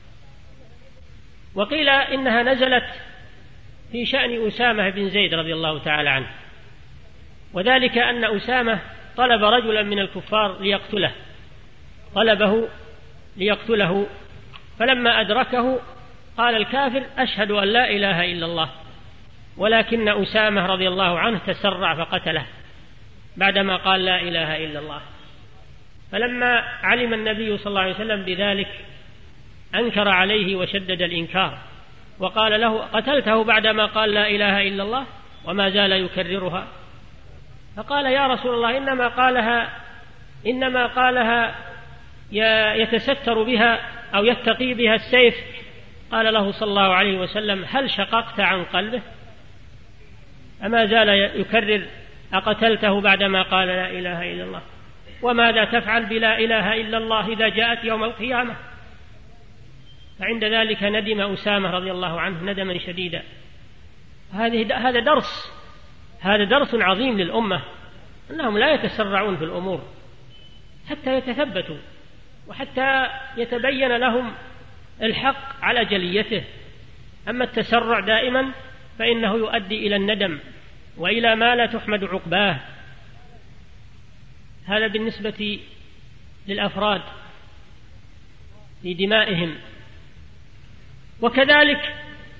وقيل إنها نزلت في شأن أسامة بن زيد رضي الله تعالى عنه، وذلك أن أسامة طلب رجلا من الكفار ليقتله، طلبه ليقتله، فلما أدركه قال الكافر: أشهد أن لا إله إلا الله. ولكن أسامة رضي الله عنه تسرع فقتله بعدما قال لا إله إلا الله. فلما علم النبي صلى الله عليه وسلم بذلك أنكر عليه وشدد الإنكار، وقال له: قتلته بعدما قال لا إله إلا الله وما زال يكررها. فقال: يا رسول الله إنما قالها إنما قالها يتستر بها أو يتقي بها السيف. قال له صلى الله عليه وسلم: هل شققت عن قلبه؟ أما زال يكرر: أقتلته بعدما قال لا إله إلا الله؟ وماذا تفعل بلا إله إلا الله إذا جاءت يوم القيامة؟ فعند ذلك ندم أسامة رضي الله عنه ندما شديدا. هذه هذا درس هذا درس عظيم للأمة، أنهم لا يتسرعون في الأمور حتى يتثبتوا وحتى يتبين لهم الحق على جليته. أما التسرع دائما فإنه يؤدي إلى الندم وإلى ما لا تحمد عقباه. هذا بالنسبة للأفراد في دمائهم. وكذلك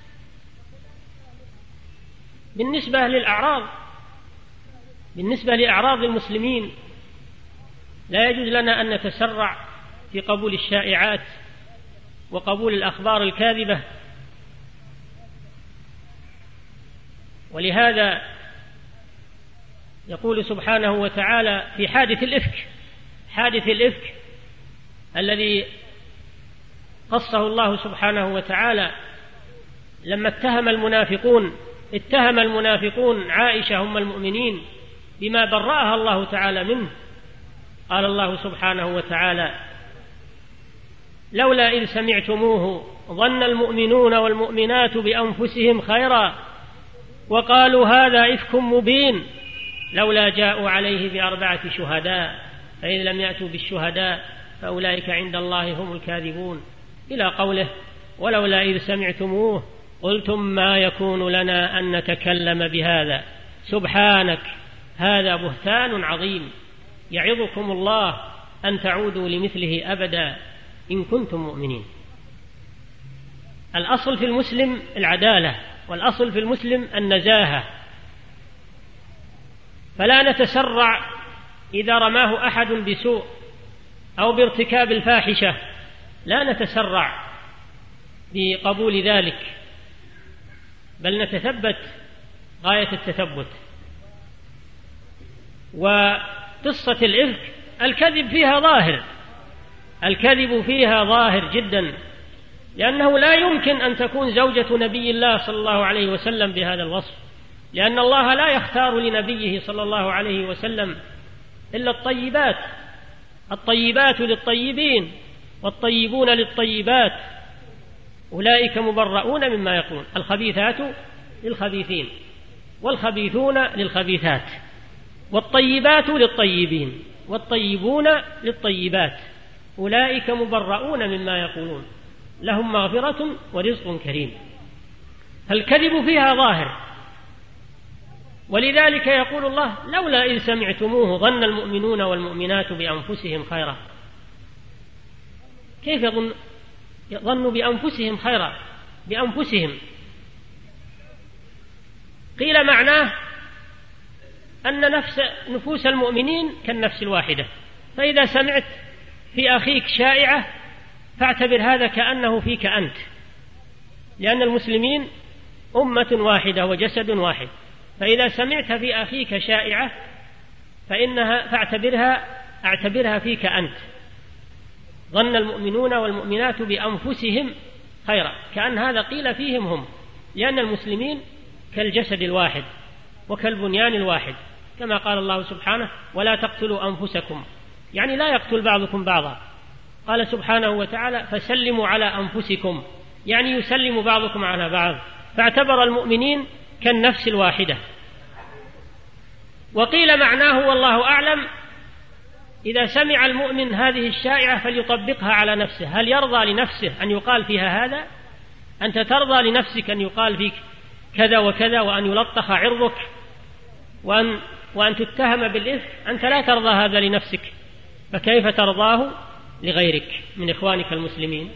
بالنسبة للأعراض بالنسبة لأعراض المسلمين لا يجوز لنا أن نتسرع في قبول الشائعات وقبول الأخبار الكاذبة. ولهذا يقول سبحانه وتعالى في حادث الإفك حادث الإفك الذي قصه الله سبحانه وتعالى لما اتهم المنافقون اتهم المنافقون عائشة أم المؤمنين بما برأها الله تعالى منه، قال الله سبحانه وتعالى: لولا إذ سمعتموه ظن المؤمنون والمؤمنات بأنفسهم خيرا وقالوا هذا إفك مبين لولا جاءوا عليه بأربعة شهداء فإذ لم يأتوا بالشهداء فأولئك عند الله هم الكاذبون، إلى قوله: ولولا إذ سمعتموه قلتم ما يكون لنا أن نتكلم بهذا سبحانك هذا بهتان عظيم يعظكم الله أن تعودوا لمثله أبدا إن كنتم مؤمنين. الأصل في المسلم العدالة، والأصل في المسلم النزاهة، فلا نتسرع إذا رماه أحد بسوء أو بارتكاب الفاحشة، لا نتسرع بقبول ذلك، بل نتثبت غاية التثبت. وقصة الإفك الكذب فيها ظاهر، الكذب فيها ظاهر جدا، لأنه لا يمكن أن تكون زوجة نبي الله صلى الله عليه وسلم بهذا الوصف، لأن الله لا يختار لنبيه صلى الله عليه وسلم إلا الطيبات، الطيبات للطيبين والطيبون للطيبات أولئك مبرؤون مما يقولون، الخبيثات للخبيثين والخبيثون للخبيثات والطيبات للطيبين والطيبون للطيبات أولئك مبرؤون مما يقولون لهم مغفرة ورزق كريم. فالكذب فيها ظاهر، ولذلك يقول الله: لولا إذ سمعتموه ظن المؤمنون والمؤمنات بأنفسهم خيرا. كيف يظن ظنوا بأنفسهم خيرا؟ بأنفسهم قيل معناه أن نفس نفوس المؤمنين كالنفس الواحدة، فإذا سمعت في أخيك شائعة فاعتبر هذا كأنه فيك أنت، لأن المسلمين أمة واحدة وجسد واحد، فإذا سمعت في أخيك شائعة فإنها فاعتبرها اعتبرها فيك أنت. ظن المؤمنون والمؤمنات بأنفسهم خيرا، كأن هذا قيل فيهم هم، لأن المسلمين كالجسد الواحد وكالبنيان الواحد، كما قال الله سبحانه: ولا تقتلوا أنفسكم، يعني لا يقتل بعضكم بعضا. قال سبحانه وتعالى: فسلموا على أنفسكم، يعني يسلم بعضكم على بعض، فاعتبر المؤمنين كالنفس الواحدة. وقيل معناه والله أعلم: إذا سمع المؤمن هذه الشائعة فليطبقها على نفسه، هل يرضى لنفسه أن يقال فيها هذا؟ أنت ترضى لنفسك أن يقال فيك كذا وكذا وأن يلطخ عرضك وأن, وأن تتهم بالإثم؟ أنت لا ترضى هذا لنفسك، فكيف ترضاه لغيرك من إخوانك المسلمين؟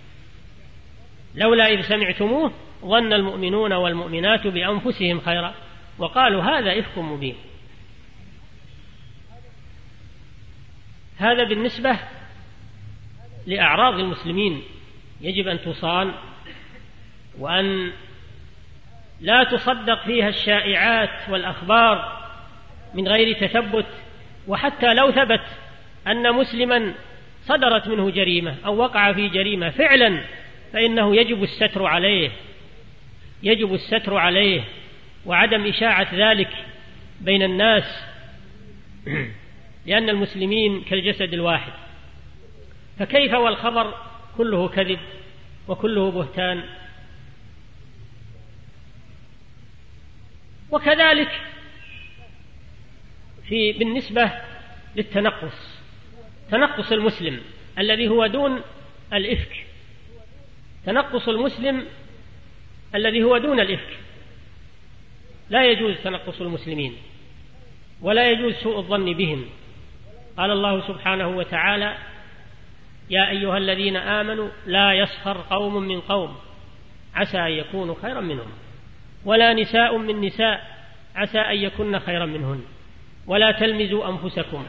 لولا إذ سمعتموه ظن المؤمنون والمؤمنات بأنفسهم خيرا وقالوا هذا إفك مبين. هذا بالنسبة لأعراض المسلمين، يجب أن تصان وأن لا تصدق فيها الشائعات والأخبار من غير تثبت. وحتى لو ثبت أن مسلما صدرت منه جريمة أو وقع في جريمة فعلا، فإنه يجب الستر عليه، يجب الستر عليه وعدم إشاعة ذلك بين الناس، لأن المسلمين كالجسد الواحد. فكيف والخبر كله كذب وكله بهتان؟ وكذلك في بالنسبة للتنقص، تنقص المسلم الذي هو دون الإفك، تنقص المسلم الذي هو دون الإفك لا يجوز تنقص المسلمين ولا يجوز سوء الظن بهم. قال الله سبحانه وتعالى: يا أيها الذين آمنوا لا يسخر قوم من قوم عسى أن يكونوا خيرا منهم ولا نساء من نساء عسى أن يكن خيرا منهن ولا تلمزوا أنفسكم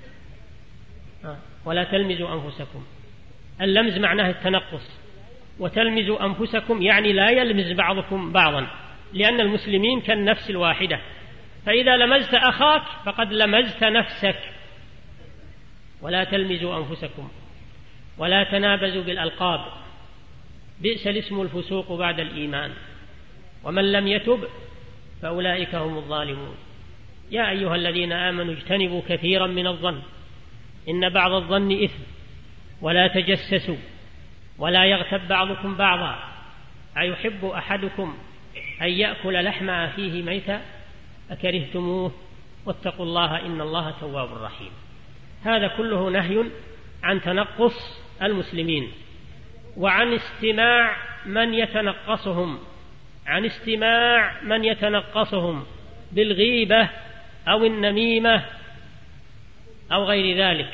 ولا تلمزوا أنفسكم. اللمز معناه التنقص، وتلمزوا أنفسكم يعني لا يلمز بعضكم بعضا، لأن المسلمين كالنفس الواحدة، فإذا لمزت أخاك فقد لمزت نفسك. ولا تلمزوا أنفسكم ولا تنابزوا بالألقاب بئس الاسم الفسوق بعد الإيمان ومن لم يتب فأولئك هم الظالمون. يا أيها الذين آمنوا اجتنبوا كثيرا من الظن إن بعض الظن إثم ولا تجسسوا ولا يغتب بعضكم بعضا أيحب أحدكم أن يأكل لحم أخيه ميتا أكرهتموه واتقوا الله إن الله تواب رحيم. هذا كله نهي عن تنقص المسلمين وعن استماع من يتنقصهم عن استماع من يتنقصهم بالغيبة أو النميمة أو غير ذلك.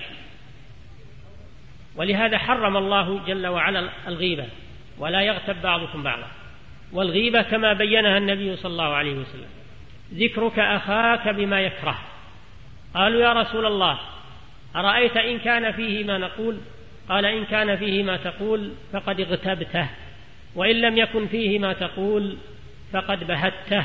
ولهذا حرم الله جل وعلا الغيبة ولا يغتب بعضكم بعضا. والغيبة كما بينها النبي صلى الله عليه وسلم ذكرك أخاك بما يكره. قالوا يا رسول الله أرأيت إن كان فيه ما نقول؟ قال إن كان فيه ما تقول فقد اغتبته وإن لم يكن فيه ما تقول فقد بهته.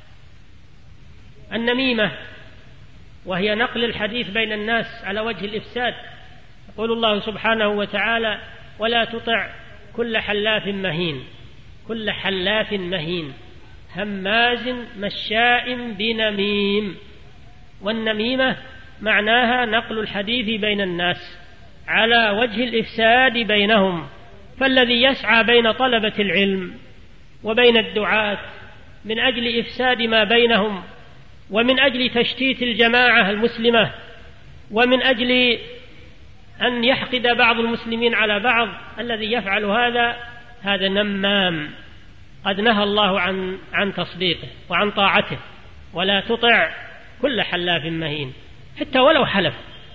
النميمة وهي نقل الحديث بين الناس على وجه الإفساد. يقول الله سبحانه وتعالى ولا تطع كل حلاف مهين كل حلاف مهين هماز مشاء بنميم. والنميمة معناها نقل الحديث بين الناس على وجه الإفساد بينهم. فالذي يسعى بين طلبة العلم وبين الدعاة من أجل إفساد ما بينهم ومن أجل تشتيت الجماعة المسلمة ومن أجل أن يحقد بعض المسلمين على بعض، الذي يفعل هذا هذا نمام قد نهى الله عن عن تصديقه وعن طاعته. ولا تطع كل حلاف مهين حتى ولو حلف.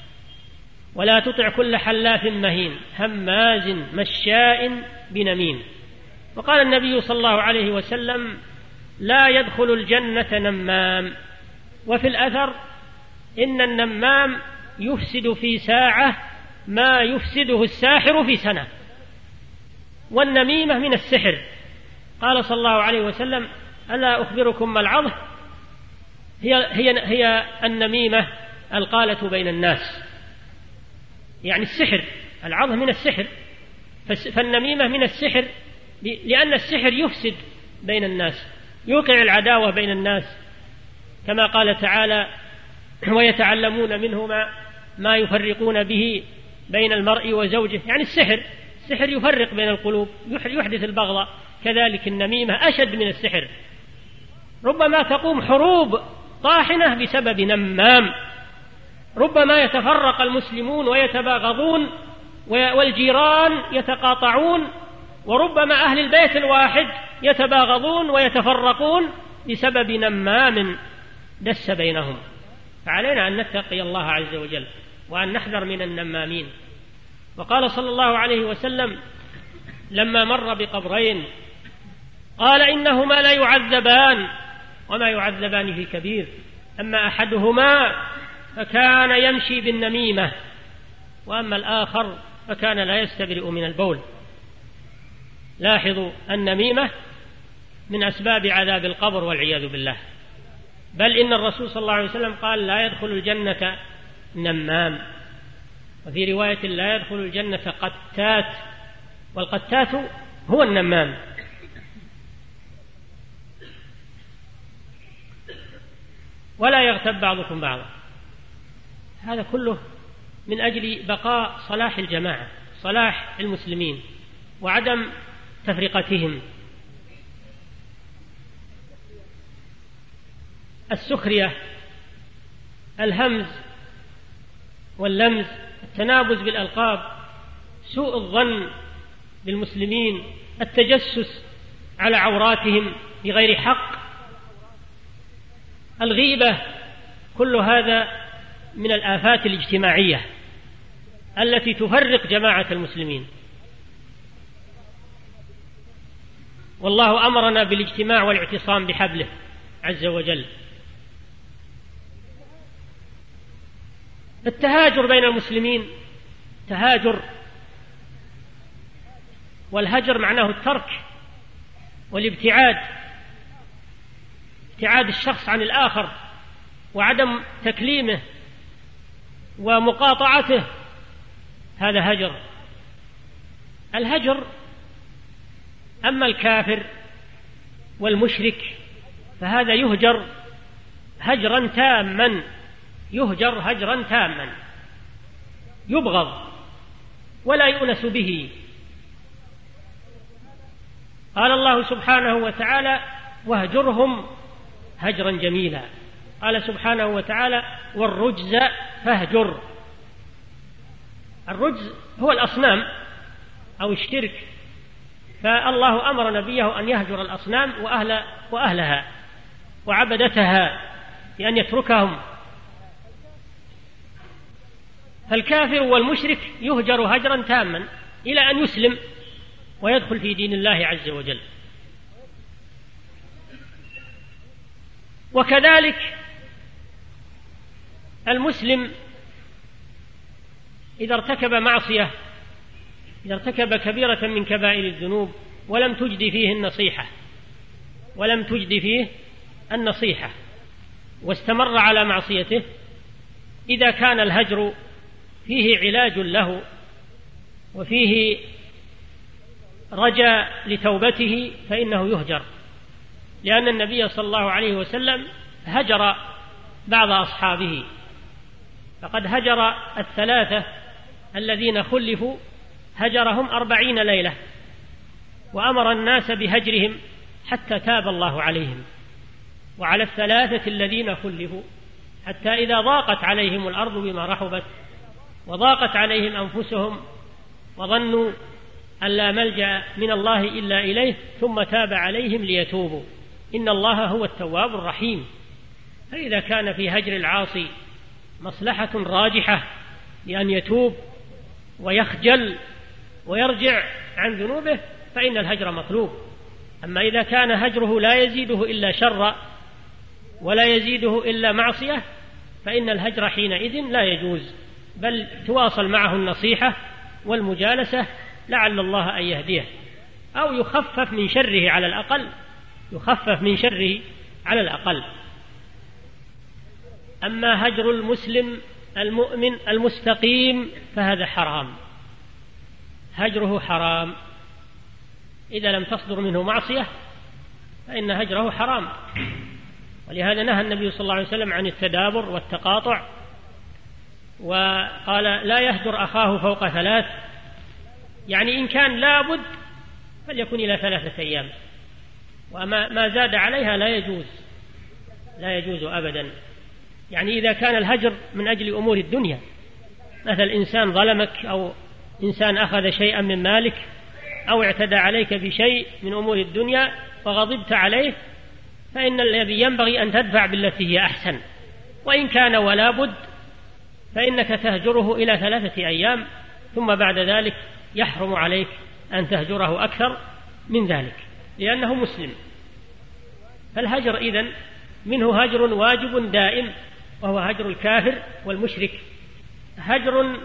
ولا تطع كل حلاف مهين هماز مشاء بنميم. وقال النبي صلى الله عليه وسلم لا يدخل الجنة نمام. وفي الأثر إن النمام يفسد في ساعة ما يفسده الساحر في سنة. والنميمة من السحر. قال صلى الله عليه وسلم ألا أخبركم ما العظه؟ هي, هي, هي النميمة القالة بين الناس، يعني السحر. العظه من السحر، فالنميمة من السحر لأن السحر يفسد بين الناس يوقع العداوة بين الناس كما قال تعالى ويتعلمون منهما ما يفرقون به بين المرء وزوجه. يعني السحر السحر يفرق بين القلوب يحدث البغضاء. كذلك النميمة أشد من السحر. ربما تقوم حروب طاحنة بسبب نمام. ربما يتفرق المسلمون ويتباغضون والجيران يتقاطعون، وربما أهل البيت الواحد يتباغضون ويتفرقون بسبب نمام دس بينهم. فعلينا أن نتقي الله عز وجل وأن نحذر من النمامين. وقال صلى الله عليه وسلم لما مر بقبرين قال إنهما لا يعذبان وما يعذبان في كبير، أما أحدهما فكان يمشي بالنميمة وأما الآخر فكان لا يستبرئ من البول. لاحظوا النميمة من أسباب عذاب القبر والعياذ بالله. بل إن الرسول صلى الله عليه وسلم قال لا يدخل الجنة نمام، وفي رواية لا يدخل الجنة قتات، والقتات هو النمام. ولا يغتب بعضكم بعضا. هذا كله من أجل بقاء صلاح الجماعة صلاح المسلمين وعدم تفرقتهم. السخرية الهمز واللمز التنابز بالألقاب سوء الظن بالمسلمين التجسس على عوراتهم بغير حق الغيبة كل هذا من الآفات الاجتماعية التي تفرق جماعة المسلمين. والله أمرنا بالاجتماع والاعتصام بحبله عز وجل. التهاجر بين المسلمين تهاجر، والهجر معناه الترك والابتعاد، ابتعاد الشخص عن الآخر وعدم تكليمه ومقاطعته، هذا هجر. الهجر أما الكافر والمشرك فهذا يهجر هجرا تاما، يهجر هجرا تاما. يبغض ولا يؤنس به. قال الله سبحانه وتعالى: واهجرهم هجرا جميلا. قال سبحانه وتعالى: والرجز فاهجر. الرجز هو الأصنام أو الشرك، فالله أمر نبيه أن يهجر الأصنام وأهل وأهلها وعبدتها بأن يتركهم. فالكافر والمشرك يهجر هجرا تاما إلى أن يسلم ويدخل في دين الله عز وجل. وكذلك المسلم إذا ارتكب معصية، إذا ارتكب كبيرة من كبائر الذنوب ولم تجد فيه النصيحة ولم تجد فيه النصيحة واستمر على معصيته، إذا كان الهجر فيه علاج له وفيه رجاء لتوبته فإنه يهجر، لأن النبي صلى الله عليه وسلم هجر بعض أصحابه، فقد هجر الثلاثة الذين خلفوا هجرهم أربعين ليلة، وأمر الناس بهجرهم حتى تاب الله عليهم. وعلى الثلاثة الذين خلفوا حتى إذا ضاقت عليهم الأرض بما رحبت وضاقت عليهم أنفسهم وظنوا أن لا ملجأ من الله إلا إليه ثم تاب عليهم ليتوبوا إن الله هو التواب الرحيم. فإذا كان في هجر العاصي مصلحة راجحة لأن يتوب ويخجل ويرجع عن ذنوبه فإن الهجر مطلوب. أما إذا كان هجره لا يزيده إلا شر ولا يزيده إلا معصية فإن الهجر حينئذ لا يجوز، بل تواصل معه النصيحة والمجالسة لعل الله أن يهديه أو يخفف من شره على الأقل يخفف من شره على الأقل. أما هجر المسلم المؤمن المستقيم فهذا حرام، هجره حرام، إذا لم تصدر منه معصية فإن هجره حرام. ولهذا نهى النبي صلى الله عليه وسلم عن التدابر والتقاطع، وقال: لا يهجر أخاه فوق ثلاث، يعني إن كان لابد فليكن إلى ثلاثة أيام، وما ما زاد عليها لا يجوز لا يجوز أبدا. يعني إذا كان الهجر من أجل أمور الدنيا، مثل إنسان ظلمك أو إنسان أخذ شيئا من مالك أو اعتدى عليك بشيء من أمور الدنيا وغضبت عليه، فإن الذي ينبغي أن تدفع بالتي هي أحسن، وإن كان ولا بد فإنك تهجره إلى ثلاثة أيام، ثم بعد ذلك يحرم عليك أن تهجره أكثر من ذلك لأنه مسلم. فالهجر إذن منه هجر واجب دائم وهو هجر الكافر والمشرك، هجر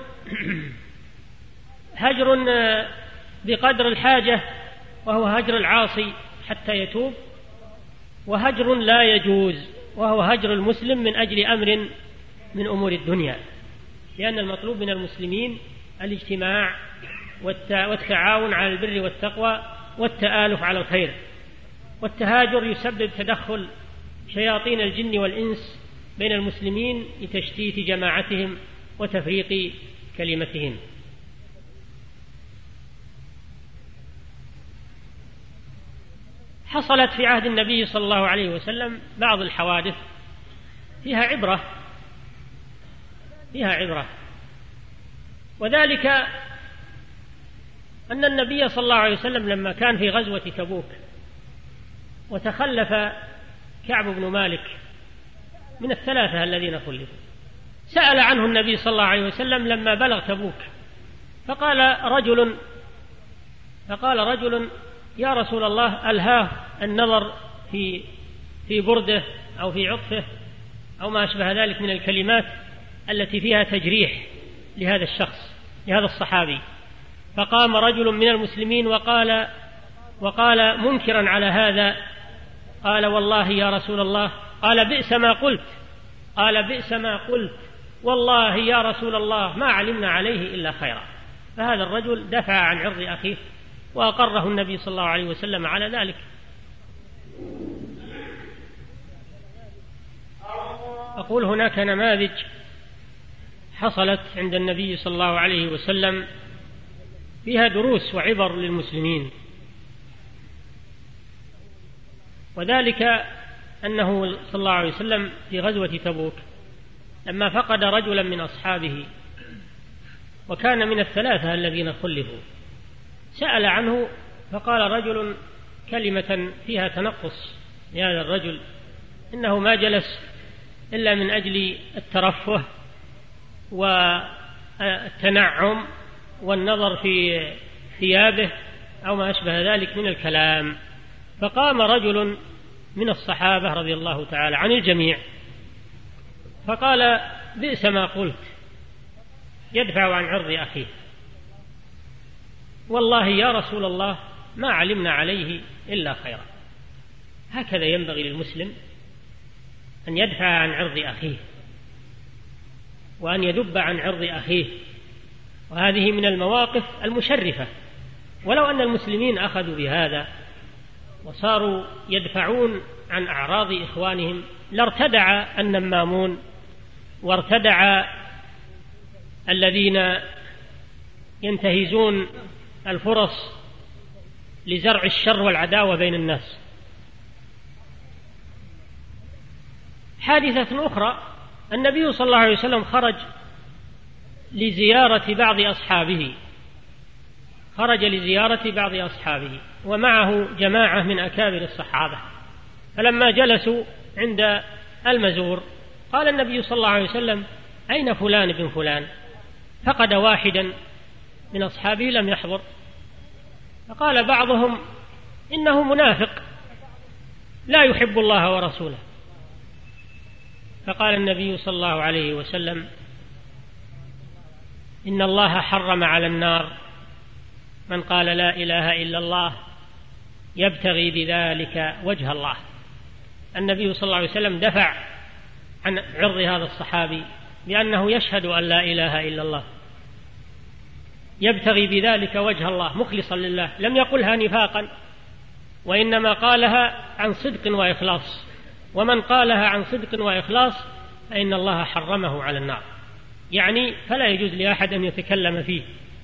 هجر بقدر الحاجة وهو هجر العاصي حتى يتوب، وهجر لا يجوز وهو هجر المسلم من أجل أمر من أمور الدنيا، لأن المطلوب من المسلمين الاجتماع والتعاون على البر والتقوى والتآلف على الخير. والتهاجر يسبب تدخل شياطين الجن والإنس بين المسلمين لتشتيت جماعتهم وتفريق كلمتهم. حصلت في عهد النبي صلى الله عليه وسلم بعض الحوادث فيها عبرة فيها عبرة وذلك أن النبي صلى الله عليه وسلم لما كان في غزوة تبوك وتخلف كعب بن مالك من الثلاثة الذين خلفوا، سأل عنه النبي صلى الله عليه وسلم لما بلغ تبوك، فقال رجل فقال رجل يا رسول الله ألهاه النظر في في برده أو في عطفه أو ما أشبه ذلك من الكلمات التي فيها تجريح لهذا الشخص لهذا الصحابي. فقام رجل من المسلمين وقال وقال منكرا على هذا، قال والله يا رسول الله، قال بئس ما قلت قال بئس ما قلت والله يا رسول الله ما علمنا عليه إلا خيرا. فهذا الرجل دفع عن عرض أخيه وأقره النبي صلى الله عليه وسلم على ذلك. أقول هناك نماذج حصلت عند النبي صلى الله عليه وسلم فيها دروس وعبر للمسلمين، وذلك أنه صلى الله عليه وسلم في غزوة تبوك لما فقد رجلا من أصحابه وكان من الثلاثة الذين خلفوا، سأل عنه فقال رجل كلمة فيها تنقص لهذا الرجل، إنه ما جلس إلا من أجل الترفه والتنعم والنظر في ثيابه أو ما أشبه ذلك من الكلام. فقام رجل من الصحابة رضي الله تعالى عن الجميع فقال: بئس ما قلت، يدفع عن عرض أخيه، والله يا رسول الله ما علمنا عليه إلا خيرا. هكذا ينبغي للمسلم أن يدفع عن عرض أخيه وأن يدب عن عرض أخيه، وهذه من المواقف المشرفة. ولو أن المسلمين أخذوا بهذا وصاروا يدفعون عن أعراض إخوانهم لارتدع النمامون وارتدع الذين ينتهزون الفرص لزرع الشر والعداوة بين الناس. حادثة أخرى: النبي صلى الله عليه وسلم خرج لزيارة بعض أصحابه خرج لزيارة بعض أصحابه ومعه جماعة من أكابر الصحابة، فلما جلسوا عند المزور قال النبي صلى الله عليه وسلم: أين فلان بن فلان؟ فقد واحدا من أصحابه لم يحضر. فقال بعضهم: إنه منافق لا يحب الله ورسوله. فقال النبي صلى الله عليه وسلم: إن الله حرم على النار من قال لا إله إلا الله يبتغي بذلك وجه الله. النبي صلى الله عليه وسلم دفع عن عرض هذا الصحابي بأنه يشهد أن لا إله إلا الله يبتغي بذلك وجه الله مخلصا لله، لم يقلها نفاقا، وإنما قالها عن صدق وإخلاص، ومن قالها عن صدق وإخلاص فإن الله حرمه على النار، يعني فلا يجوز لأحد أن يتكلم فيه.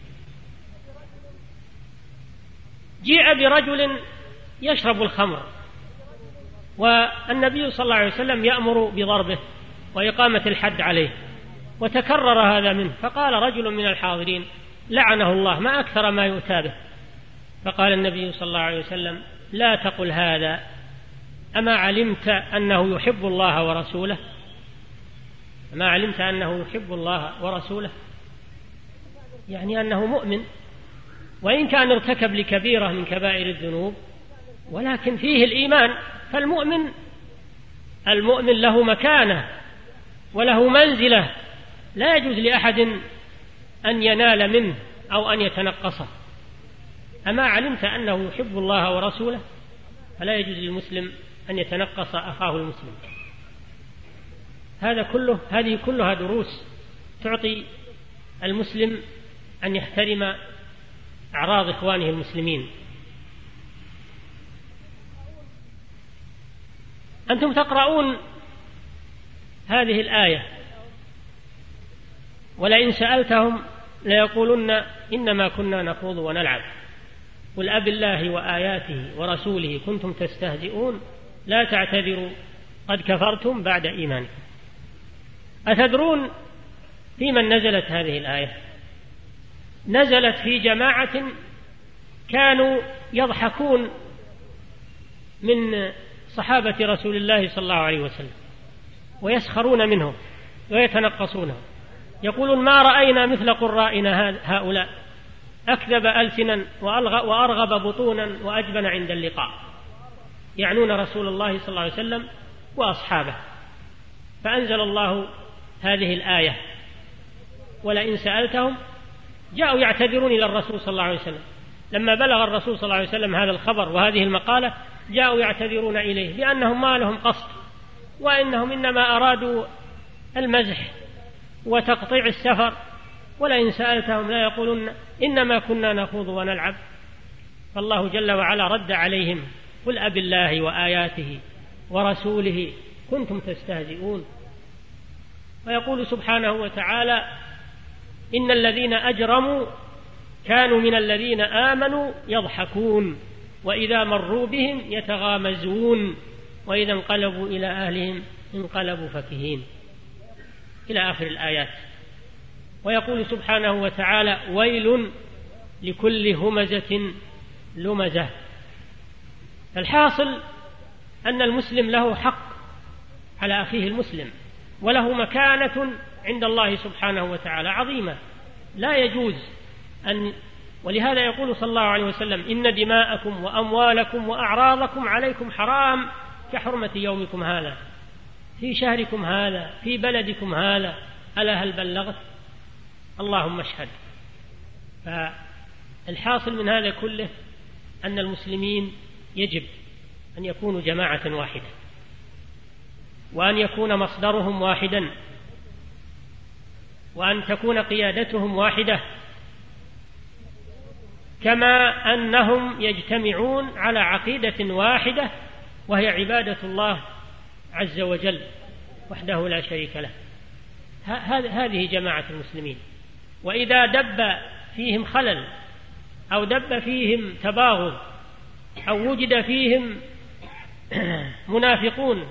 جيء برجل يشرب الخمر والنبي صلى الله عليه وسلم يأمر بضربه وإقامة الحد عليه، وتكرر هذا منه، فقال رجل من الحاضرين: لعنه الله، ما أكثر ما يؤتى به. فقال النبي صلى الله عليه وسلم: لا تقل هذا، أما علمت أنه يحب الله ورسوله؟ أما علمت أنه يحب الله ورسوله؟ يعني أنه مؤمن، وإن كان ارتكب لكبيرة من كبائر الذنوب ولكن فيه الإيمان. فالمؤمن المؤمن له مكانة وله منزلة لا يجوز لأحد أن ينال منه أو أن يتنقصه. أما علمت أنه يحب الله ورسوله؟ فلا يجوز للمسلم أن يتنقص أخاه المسلم. هذا كله هذه كلها دروس تعطي المسلم أن يحترم أعراض إخوانه المسلمين. أنتم تقرؤون هذه الآية: ولئن سألتهم ليقولن إنما كنا نخوض ونلعب قل أب الله وآياته ورسوله كنتم تستهزئون لا تعتذروا قد كفرتم بعد إيمانكم. أتدرون في من نزلت هذه الآية؟ نزلت في جماعة كانوا يضحكون من صحابة رسول الله صلى الله عليه وسلم ويسخرون منهم ويتنقصونهم، يقولون: ما رأينا مثل قرائنا هؤلاء، أكذب ألسنا وأرغب بطونا وأجبن عند اللقاء، يعنون رسول الله صلى الله عليه وسلم وأصحابه. فأنزل الله هذه الآية: ولئن سألتهم. جاءوا يعتذرون إلى الرسول صلى الله عليه وسلم لما بلغ الرسول صلى الله عليه وسلم هذا الخبر وهذه المقالة، جاءوا يعتذرون إليه بأنهم ما لهم قصد، وإنهم إنما أرادوا المزح وتقطيع السفر. ولئن سألتهم لا يقولون إنما كنا نخوض ونلعب. فالله جل وعلا رد عليهم: قل أب الله وآياته ورسوله كنتم تستهزئون. ويقول سبحانه وتعالى: إن الذين أجرموا كانوا من الذين آمنوا يضحكون وإذا مروا بهم يتغامزون وإذا انقلبوا إلى أهلهم انقلبوا فكهين، إلى آخر الآيات. ويقول سبحانه وتعالى: ويل لكل همزة لمزة. الحاصل أن المسلم له حق على أخيه المسلم، وله مكانة عند الله سبحانه وتعالى عظيمة لا يجوز أن، ولهذا يقول صلى الله عليه وسلم: إن دماءكم وأموالكم وأعراضكم عليكم حرام كحرمة يومكم هذا في شهركم هذا في بلدكم هذا، ألا هل بلغت؟ اللهم اشهد. فالحاصل من هذا كله أن المسلمين يجب أن يكونوا جماعة واحدة، وأن يكون مصدرهم واحدا، وأن تكون قيادتهم واحدة، كما أنهم يجتمعون على عقيدة واحدة وهي عبادة الله عز وجل وحده لا شريك له. هذه جماعة المسلمين. وإذا دب فيهم خلل أو دب فيهم تباغض أو وجد فيهم منافقون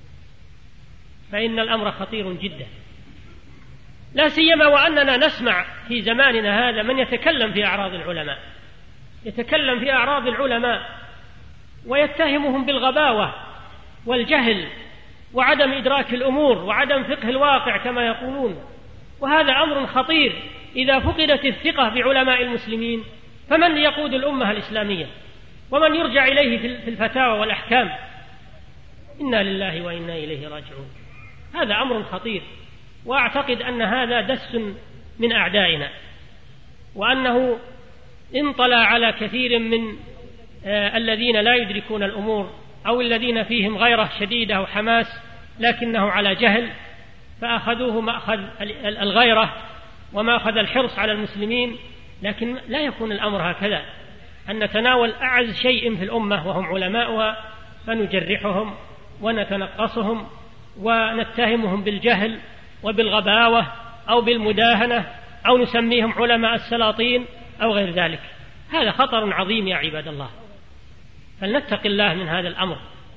فإن الأمر خطير جدا، لا سيما وأننا نسمع في زماننا هذا من يتكلم في أعراض العلماء، يتكلم في أعراض العلماء ويتهمهم بالغباوة والجهل وعدم إدراك الأمور وعدم فقه الواقع كما يقولون. وهذا أمر خطير. إذا فقدت الثقة بعلماء المسلمين فمن يقود الأمة الإسلامية ومن يرجع إليه في الفتاوى والأحكام؟ إنا لله وإنا إليه راجعون. هذا أمر خطير، وأعتقد أن هذا دس من أعدائنا، وأنه انطلع على كثير من آه الذين لا يدركون الأمور أو الذين فيهم غيرة شديدة وحماس لكنه على جهل، فأخذوه مأخذ الغيرة ومأخذ الحرص على المسلمين. لكن لا يكون الأمر هكذا، أن نتناول أعز شيء في الأمة وهم علماؤها فنجرحهم ونتنقصهم ونتهمهم بالجهل وبالغباوة أو بالمداهنة أو نسميهم علماء السلاطين أو غير ذلك. هذا خطر عظيم يا عباد الله، فلنتق الله من هذا الأمر.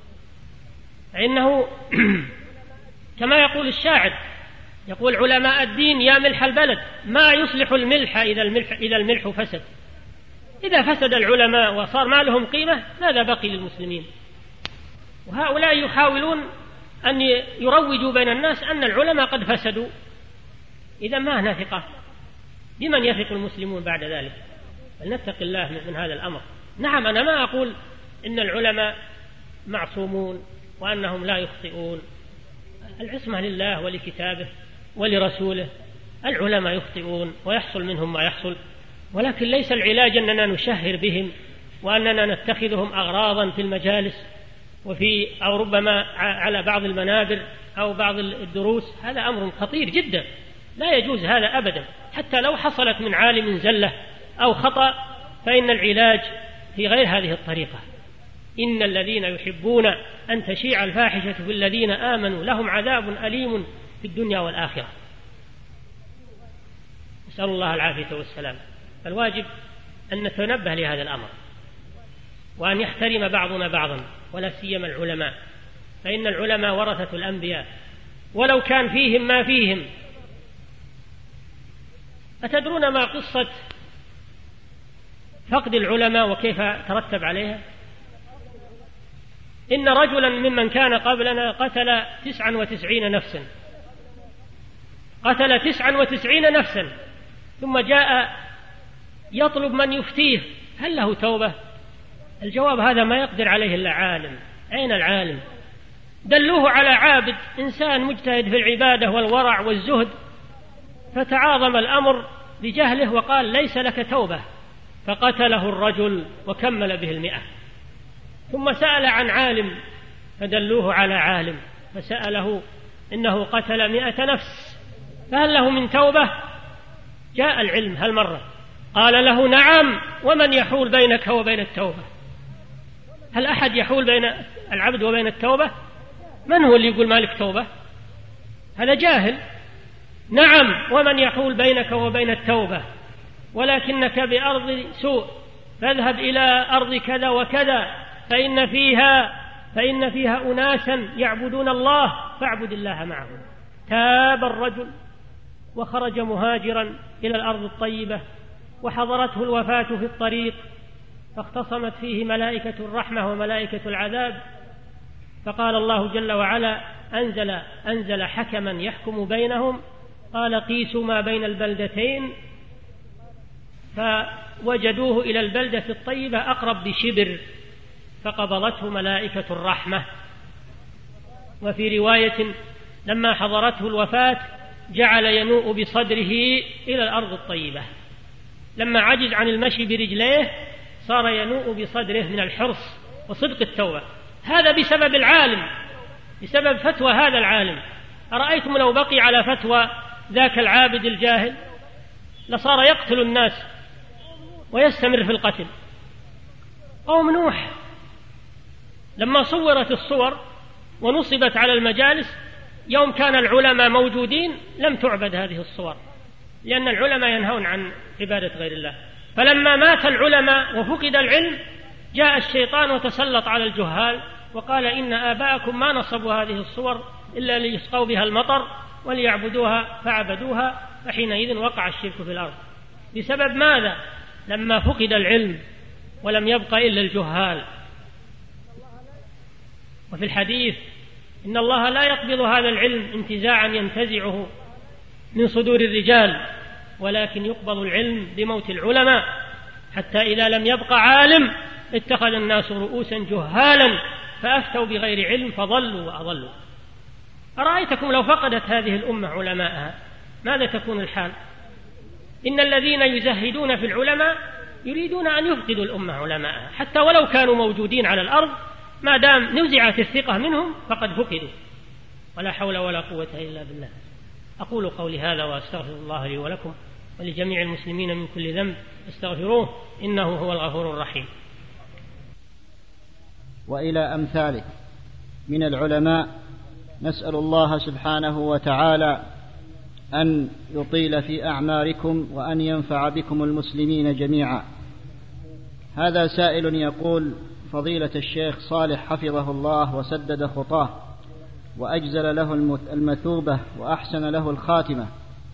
فإنه كما يقول الشاعر، يقول: علماء الدين يا ملح البلد ما يصلح الملح إذا الملح, إذا الملح فسد. إذا فسد العلماء وصار ما لهم قيمة ماذا بقي للمسلمين؟ وهؤلاء يحاولون أن يروجوا بين الناس أن العلماء قد فسدوا. إذا ما هنا ثقة، بمن يثق المسلمون بعد ذلك؟ فلنتق الله من هذا الأمر. نعم، أنا ما أقول إن العلماء معصومون وأنهم لا يخطئون، العصمة لله ولكتابه ولرسوله. العلماء يخطئون ويحصل منهم ما يحصل، ولكن ليس العلاج أننا نشهر بهم وأننا نتخذهم أغراضا في المجالس وفي أو ربما على بعض المنابر أو بعض الدروس. هذا أمر خطير جدا، لا يجوز هذا أبدا. حتى لو حصلت من عالم زلة أو خطأ فإن العلاج في غير هذه الطريقة. إن الذين يحبون أن تشيع الفاحشة في الذين آمنوا لهم عذاب أليم في الدنيا والآخرة. نسأل الله العافية والسلام. فالواجب أن نتنبه لهذا الأمر، وأن يحترم بعضنا بعضا، ولا سيما العلماء، فإن العلماء ورثة الأنبياء ولو كان فيهم ما فيهم. أتدرون ما قصة فقد العلماء وكيف ترتب عليها؟ إن رجلا ممن كان قبلنا قتل تسعا وتسعين نفسا، قتل تسعا وتسعين نفسا، ثم جاء يطلب من يفتيه هل له توبة؟ الجواب: هذا ما يقدر عليه إلا عالم. أين العالم؟ دلوه على عابد إنسان مجتهد في العبادة والورع والزهد، فتعاظم الأمر بجهله وقال: ليس لك توبة، فقتله الرجل وكمل به المئة. ثم سأل عن عالم فدلوه على عالم فسأله إنه قتل مئة نفس فهل له من توبة؟ جاء العلم هل مرة؟ قال له: نعم، ومن يحول بينك وبين التوبة؟ هل أحد يحول بين العبد وبين التوبة؟ من هو اللي يقول مالك توبة؟ هذا جاهل. نعم، ومن يحول بينك وبين التوبة، ولكنك بأرض سوء، فاذهب إلى أرض كذا وكذا فإن فيها فإن فيها أناسا يعبدون الله فاعبد الله معهم. تاب الرجل وخرج مهاجرا إلى الأرض الطيبة، وحضرته الوفاة في الطريق، فاختصمت فيه ملائكة الرحمة وملائكة العذاب، فقال الله جل وعلا: أنزل, أنزل حكما يحكم بينهم، قال: قيسوا ما بين البلدتين، فوجدوه إلى البلدة الطيبة أقرب بشبر، فقبضته ملائكة الرحمة. وفي رواية: لما حضرته الوفاة جعل ينوء بصدره إلى الأرض الطيبة، لما عجز عن المشي برجليه صار ينوء بصدره من الحرص وصدق التوبة. هذا بسبب العالم، بسبب فتوى هذا العالم. أرأيتم لو بقي على فتوى ذاك العابد الجاهل لصار يقتل الناس ويستمر في القتل. قوم نوح لما صورت الصور ونصبت على المجالس يوم كان العلماء موجودين لم تعبد هذه الصور، لأن العلماء ينهون عن عبادة غير الله. فلما مات العلماء وفقد العلم جاء الشيطان وتسلط على الجهال وقال: إن آباءكم ما نصبوا هذه الصور إلا ليسقوا بها المطر وليعبدوها فعبدوها، فحينئذ وقع الشرك في الأرض. بسبب ماذا؟ لما فقد العلم ولم يبق إلا الجهال. وفي الحديث: إن الله لا يقبض هذا العلم انتزاعا ينتزعه من صدور الرجال، ولكن يقبض العلم بموت العلماء، حتى إذا لم يبق عالم اتخذ الناس رؤوسا جهالا فأفتوا بغير علم فضلوا وأضلوا. أرأيتكم لو فقدت هذه الأمة علماءها ماذا تكون الحال؟ إن الذين يزهدون في العلماء يريدون أن يفقدوا الأمة علماءها، حتى ولو كانوا موجودين على الأرض ما دام نزعت الثقة منهم فقد فقدوا. ولا حول ولا قوة إلا بالله. أقول قولي هذا وأستغفر الله لي ولكم ولجميع المسلمين من كل ذنب، استغفروه إنه هو الغفور الرحيم. وإلى أمثاله من العلماء نسأل الله سبحانه وتعالى أن يطيل في أعماركم وأن ينفع بكم المسلمين جميعا. هذا سائل يقول: فضيلة الشيخ صالح حفظه الله وسدد خطاه وأجزل له المثوبة وأحسن له الخاتمة،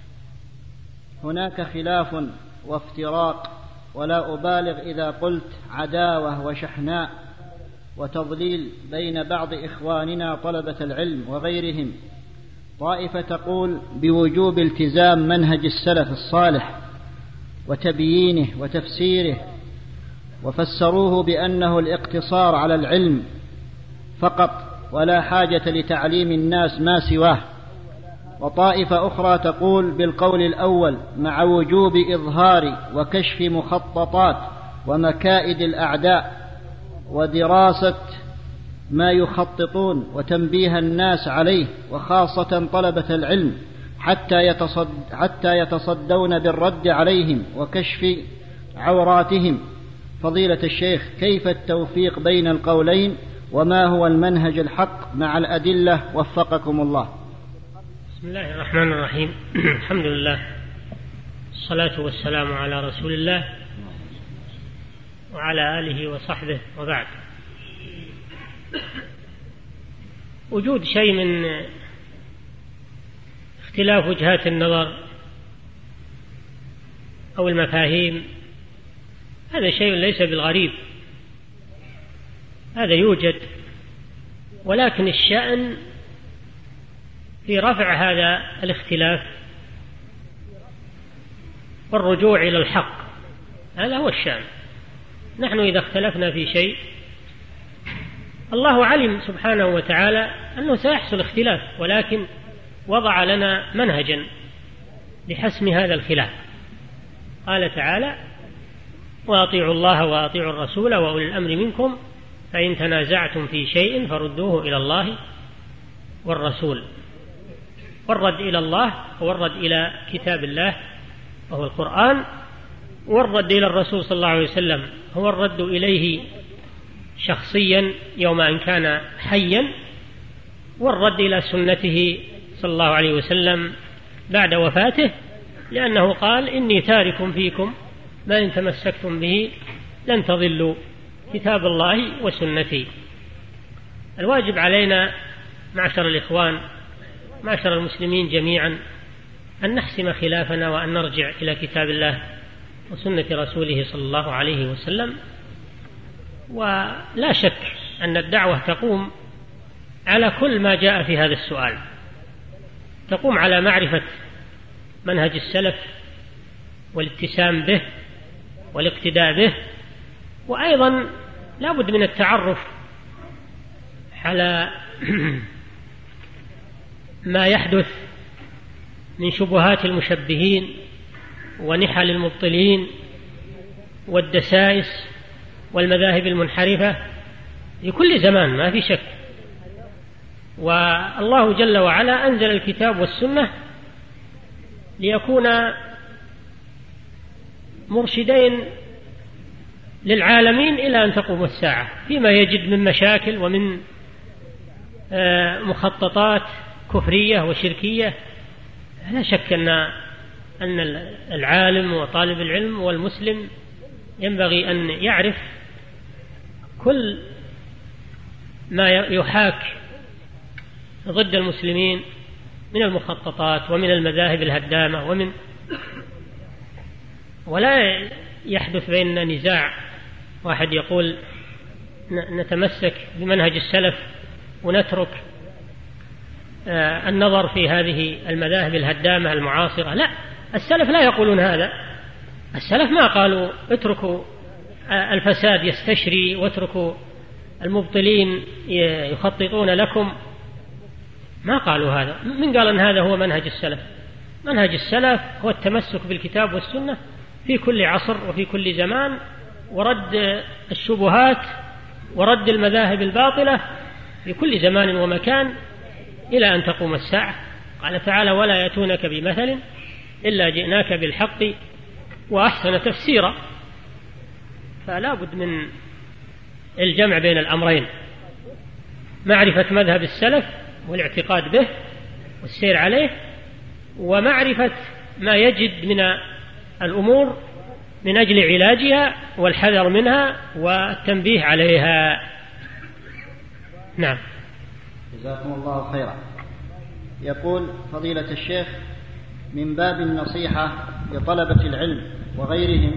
هناك خلاف وافتراق، ولا أبالغ إذا قلت عداوة وشحناء وتضليل بين بعض إخواننا طلبة العلم وغيرهم. طائفة تقول بوجوب التزام منهج السلف الصالح وتبيينه وتفسيره، وفسروه بأنه الاقتصار على العلم فقط ولا حاجة لتعليم الناس ما سواه. وطائفة أخرى تقول بالقول الأول مع وجوب إظهار وكشف مخططات ومكائد الأعداء ودراسة ما يخططون وتنبيه الناس عليه، وخاصة طلبة العلم حتى يتصد حتى يتصدون بالرد عليهم وكشف عوراتهم. فضيلة الشيخ، كيف التوفيق بين القولين، وما هو المنهج الحق مع الأدلة؟ وفقكم الله. بسم الله الرحمن الرحيم. الحمد لله، الصلاة والسلام على رسول الله وعلى آله وصحبه، وبعد. وجود شيء من اختلاف وجهات النظر أو المفاهيم هذا شيء ليس بالغريب، هذا يوجد، ولكن الشأن في رفع هذا الاختلاف والرجوع إلى الحق، هذا هو الشأن. نحن إذا اختلفنا في شيء الله علم سبحانه وتعالى أنه سيحصل اختلاف، ولكن وضع لنا منهجا لحسم هذا الخلاف. قال تعالى: وأطيعوا الله وأطيعوا الرسول وأولي الأمر منكم فإن تنازعتم في شيء فردوه إلى الله والرسول. والرد إلى الله هو الرد إلى كتاب الله وهو القرآن، والرد إلى الرسول صلى الله عليه وسلم هو الرد إليه شخصيا يوم أن كان حيا، والرد إلى سنته صلى الله عليه وسلم بعد وفاته، لأنه قال إني تارك فيكم ما إن تمسكتم به لن تضلوا، كتاب الله وسنتي. الواجب علينا معشر الإخوان معشر المسلمين جميعا أن نحسم خلافنا وأن نرجع إلى كتاب الله وسنة رسوله صلى الله عليه وسلم. ولا شك أن الدعوة تقوم على كل ما جاء في هذا السؤال، تقوم على معرفة منهج السلف والاتسام به والاقتداء به، وأيضا لا بد من التعرف على ما يحدث من شبهات المشبهين ونحل المبطلين والدسائس والمذاهب المنحرفة في كل زمان، ما في شك. والله جل وعلا أنزل الكتاب والسنة ليكون مرشدين للعالمين إلى أن تقوم الساعة فيما يجد من مشاكل ومن مخططات كفرية وشركية. لا شك أن أن العالم وطالب العلم والمسلم ينبغي أن يعرف كل ما يحاك ضد المسلمين من المخططات ومن المذاهب الهدامة، ومن ولا يحدث بيننا نزاع، واحد يقول نتمسك بمنهج السلف ونترك النظر في هذه المذاهب الهدامة المعاصرة. لا، السلف لا يقولون هذا. السلف ما قالوا اتركوا الفساد يستشري واتركوا المبطلين يخططون لكم، ما قالوا هذا. من قال أن هذا هو منهج السلف؟ منهج السلف هو التمسك بالكتاب والسنة في كل عصر وفي كل زمان، ورد الشبهات ورد المذاهب الباطلة في كل زمان ومكان إلى أن تقوم الساعة. قال تعالى ولا يأتونك بمثل إلا جئناك بالحق وأحسن تفسيرا. فلا بد من الجمع بين الأمرين، معرفة مذهب السلف والاعتقاد به والسير عليه، ومعرفة ما يجد من الأمور من أجل علاجها والحذر منها والتنبيه عليها. نعم. جزاكم الله خيرا. يقول فضيلة الشيخ من باب النصيحة لطلبة العلم وغيرهم،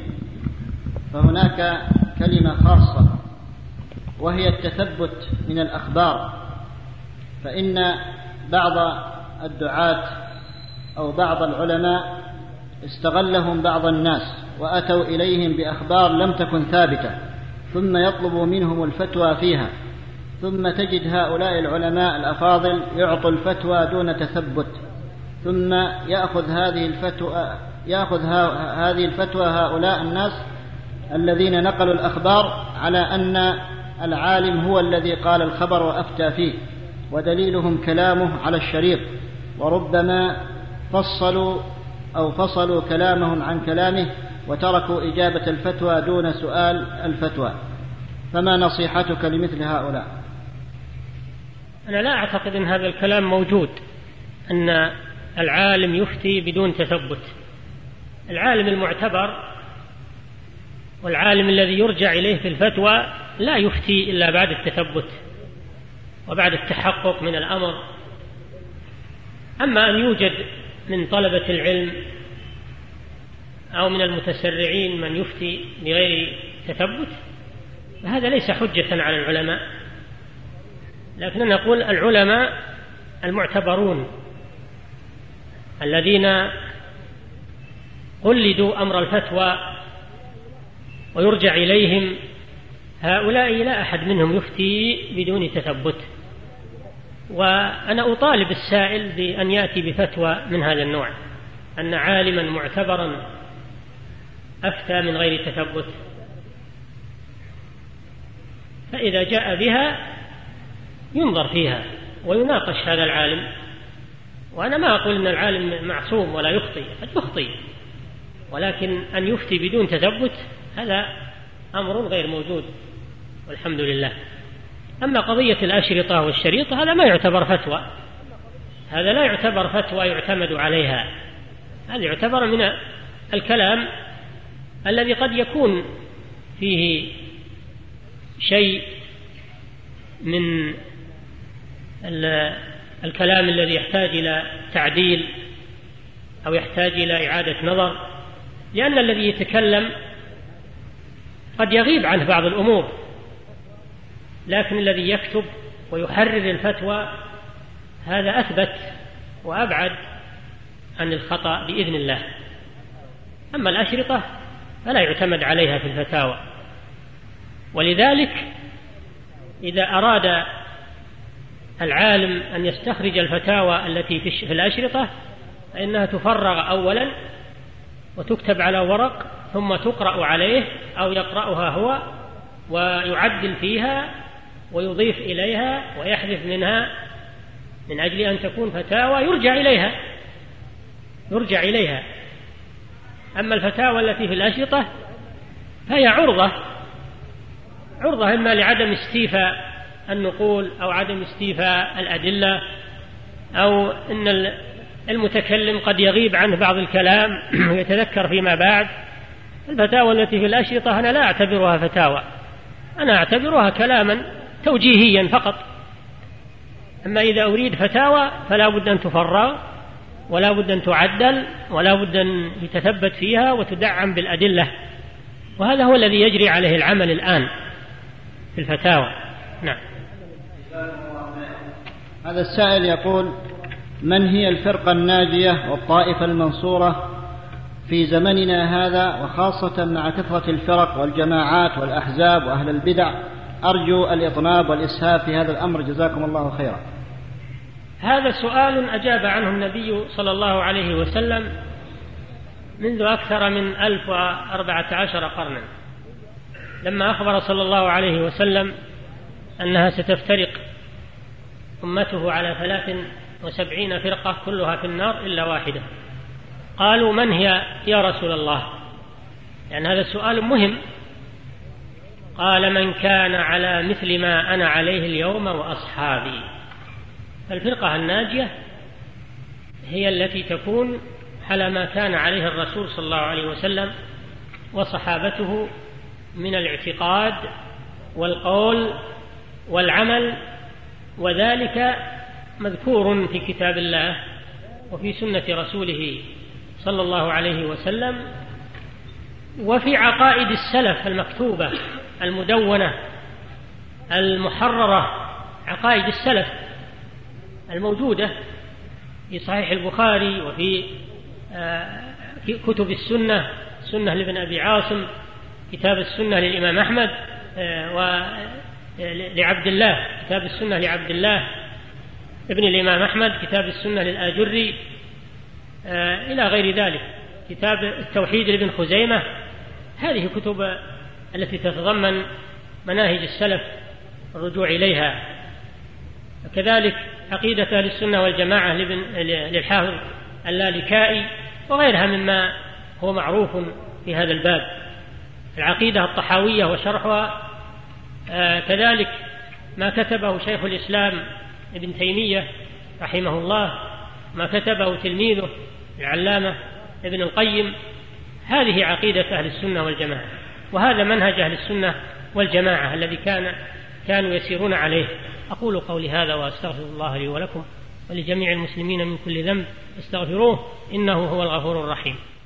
فهناك كلمة خاصة وهي التثبت من الأخبار، فإن بعض الدعاة أو بعض العلماء استغلهم بعض الناس وأتوا إليهم بأخبار لم تكن ثابتة، ثم يطلبوا منهم الفتوى فيها، ثم تجد هؤلاء العلماء الأفاضل يعطوا الفتوى دون تثبت، ثم يأخذ هذه الفتوى يأخذ هذه الفتوى هؤلاء الناس الذين نقلوا الأخبار على أن العالم هو الذي قال الخبر وأفتى فيه، ودليلهم كلامه على الشريط، وربما فصلوا أو فصلوا كلامهم عن كلامه وتركوا إجابة الفتوى دون سؤال الفتوى. فما نصيحتك لمثل هؤلاء؟ أنا لا أعتقد أن هذا الكلام موجود، أن العالم يفتي بدون تثبت. العالم المعتبر والعالم الذي يرجع إليه في الفتوى لا يفتي إلا بعد التثبت وبعد التحقق من الأمر. أما أن يوجد من طلبة العلم أو من المتسرعين من يفتي بغير تثبت، فهذا ليس حجة على العلماء، لكن نقول العلماء المعتبرون الذين قلدوا أمر الفتوى ويرجع إليهم، هؤلاء لا أحد منهم يفتي بدون تثبت. وأنا أطالب السائل بأن يأتي بفتوى من هذا النوع، أن عالما معتبرا أفتى من غير تثبت، فإذا جاء بها ينظر فيها ويناقش هذا العالم. وأنا ما أقول أن العالم معصوم ولا يخطئ، قد يخطئ، ولكن أن يفتي بدون تثبت هذا أمر غير موجود والحمد لله. أما قضية الأشرطة والشريطة هذا ما يعتبر فتوى، هذا لا يعتبر فتوى يعتمد عليها، هذا يعتبر من الكلام الذي قد يكون فيه شيء من الكلام الذي يحتاج إلى تعديل أو يحتاج إلى إعادة نظر، لأن الذي يتكلم قد يغيب عنه بعض الأمور، لكن الذي يكتب ويحرر الفتوى هذا أثبت وأبعد عن الخطأ بإذن الله. أما الأشرطة فلا يعتمد عليها في الفتاوى، ولذلك إذا أراد العالم أن يستخرج الفتاوى التي في الأشرطة فإنها تفرغ أولا وتكتب على ورق ثم تقرأ عليه أو يقرأها هو ويعدل فيها ويضيف إليها ويحذف منها من أجل أن تكون فتاوى يرجع إليها يرجع إليها. أما الفتاوى التي في الأشرطة فهي عرضة عرضة إما لعدم استيفاء النقول أو عدم استيفاء الأدلة، أو أن المتكلم قد يغيب عنه بعض الكلام ويتذكر فيما بعد. الفتاوى التي في الأشرطة أنا لا أعتبرها فتاوى، أنا أعتبرها كلاما توجيهيا فقط. أما إذا أريد فتاوى فلا بد أن تفرغ ولا بد أن تعدل ولا بد أن يتثبت فيها وتدعم بالأدلة، وهذا هو الذي يجري عليه العمل الآن في الفتاوى. نعم. هذا السائل يقول: من هي الفرقة الناجية والطائفة المنصورة في زمننا هذا، وخاصة مع كثرة الفرق والجماعات والأحزاب وأهل البدع؟ أرجو الإطناب والإسهاب في هذا الأمر، جزاكم الله خيرا. هذا سؤال أجاب عنه النبي صلى الله عليه وسلم منذ أكثر من ألف وأربعة عشر قرنا، لما أخبر صلى الله عليه وسلم أنها ستفترق أمته على ثلاث وسبعين فرقة كلها في النار إلا واحدة. قالوا: من هي يا رسول الله؟ يعني هذا السؤال مهم. قال: من كان على مثل ما أنا عليه اليوم وأصحابي. فالفرقة الناجية هي التي تكون على ما كان عليه الرسول صلى الله عليه وسلم وصحابته من الاعتقاد والقول والعمل، وذلك مذكور في كتاب الله وفي سنة رسوله صلى الله عليه وسلم وفي عقائد السلف المكتوبة المدونة المحررة، عقائد السلف الموجودة في صحيح البخاري وفي في كتب السنة، سنة لابن أبي عاصم، كتاب السنة للإمام أحمد ولعبد الله، كتاب السنة لعبد الله ابن الإمام أحمد، كتاب السنة للآجري إلى غير ذلك، كتاب التوحيد لابن خزيمة. هذه كتب التي تتضمن مناهج السلف الرجوع إليها. وكذلك عقيدة أهل السنة والجماعة للحافظ اللالكائي وغيرها مما هو معروف في هذا الباب. العقيدة الطحاوية وشرحها، كذلك ما كتبه شيخ الإسلام ابن تيمية رحمه الله، ما كتبه تلميذه العلامة ابن القيم. هذه عقيدة أهل السنة والجماعة، وهذا منهج أهل السنة والجماعة الذي كان كانوا يسيرون عليه. أقول قولي هذا وأستغفر الله لي ولكم ولجميع المسلمين من كل ذنب، استغفروه إنه هو الغفور الرحيم.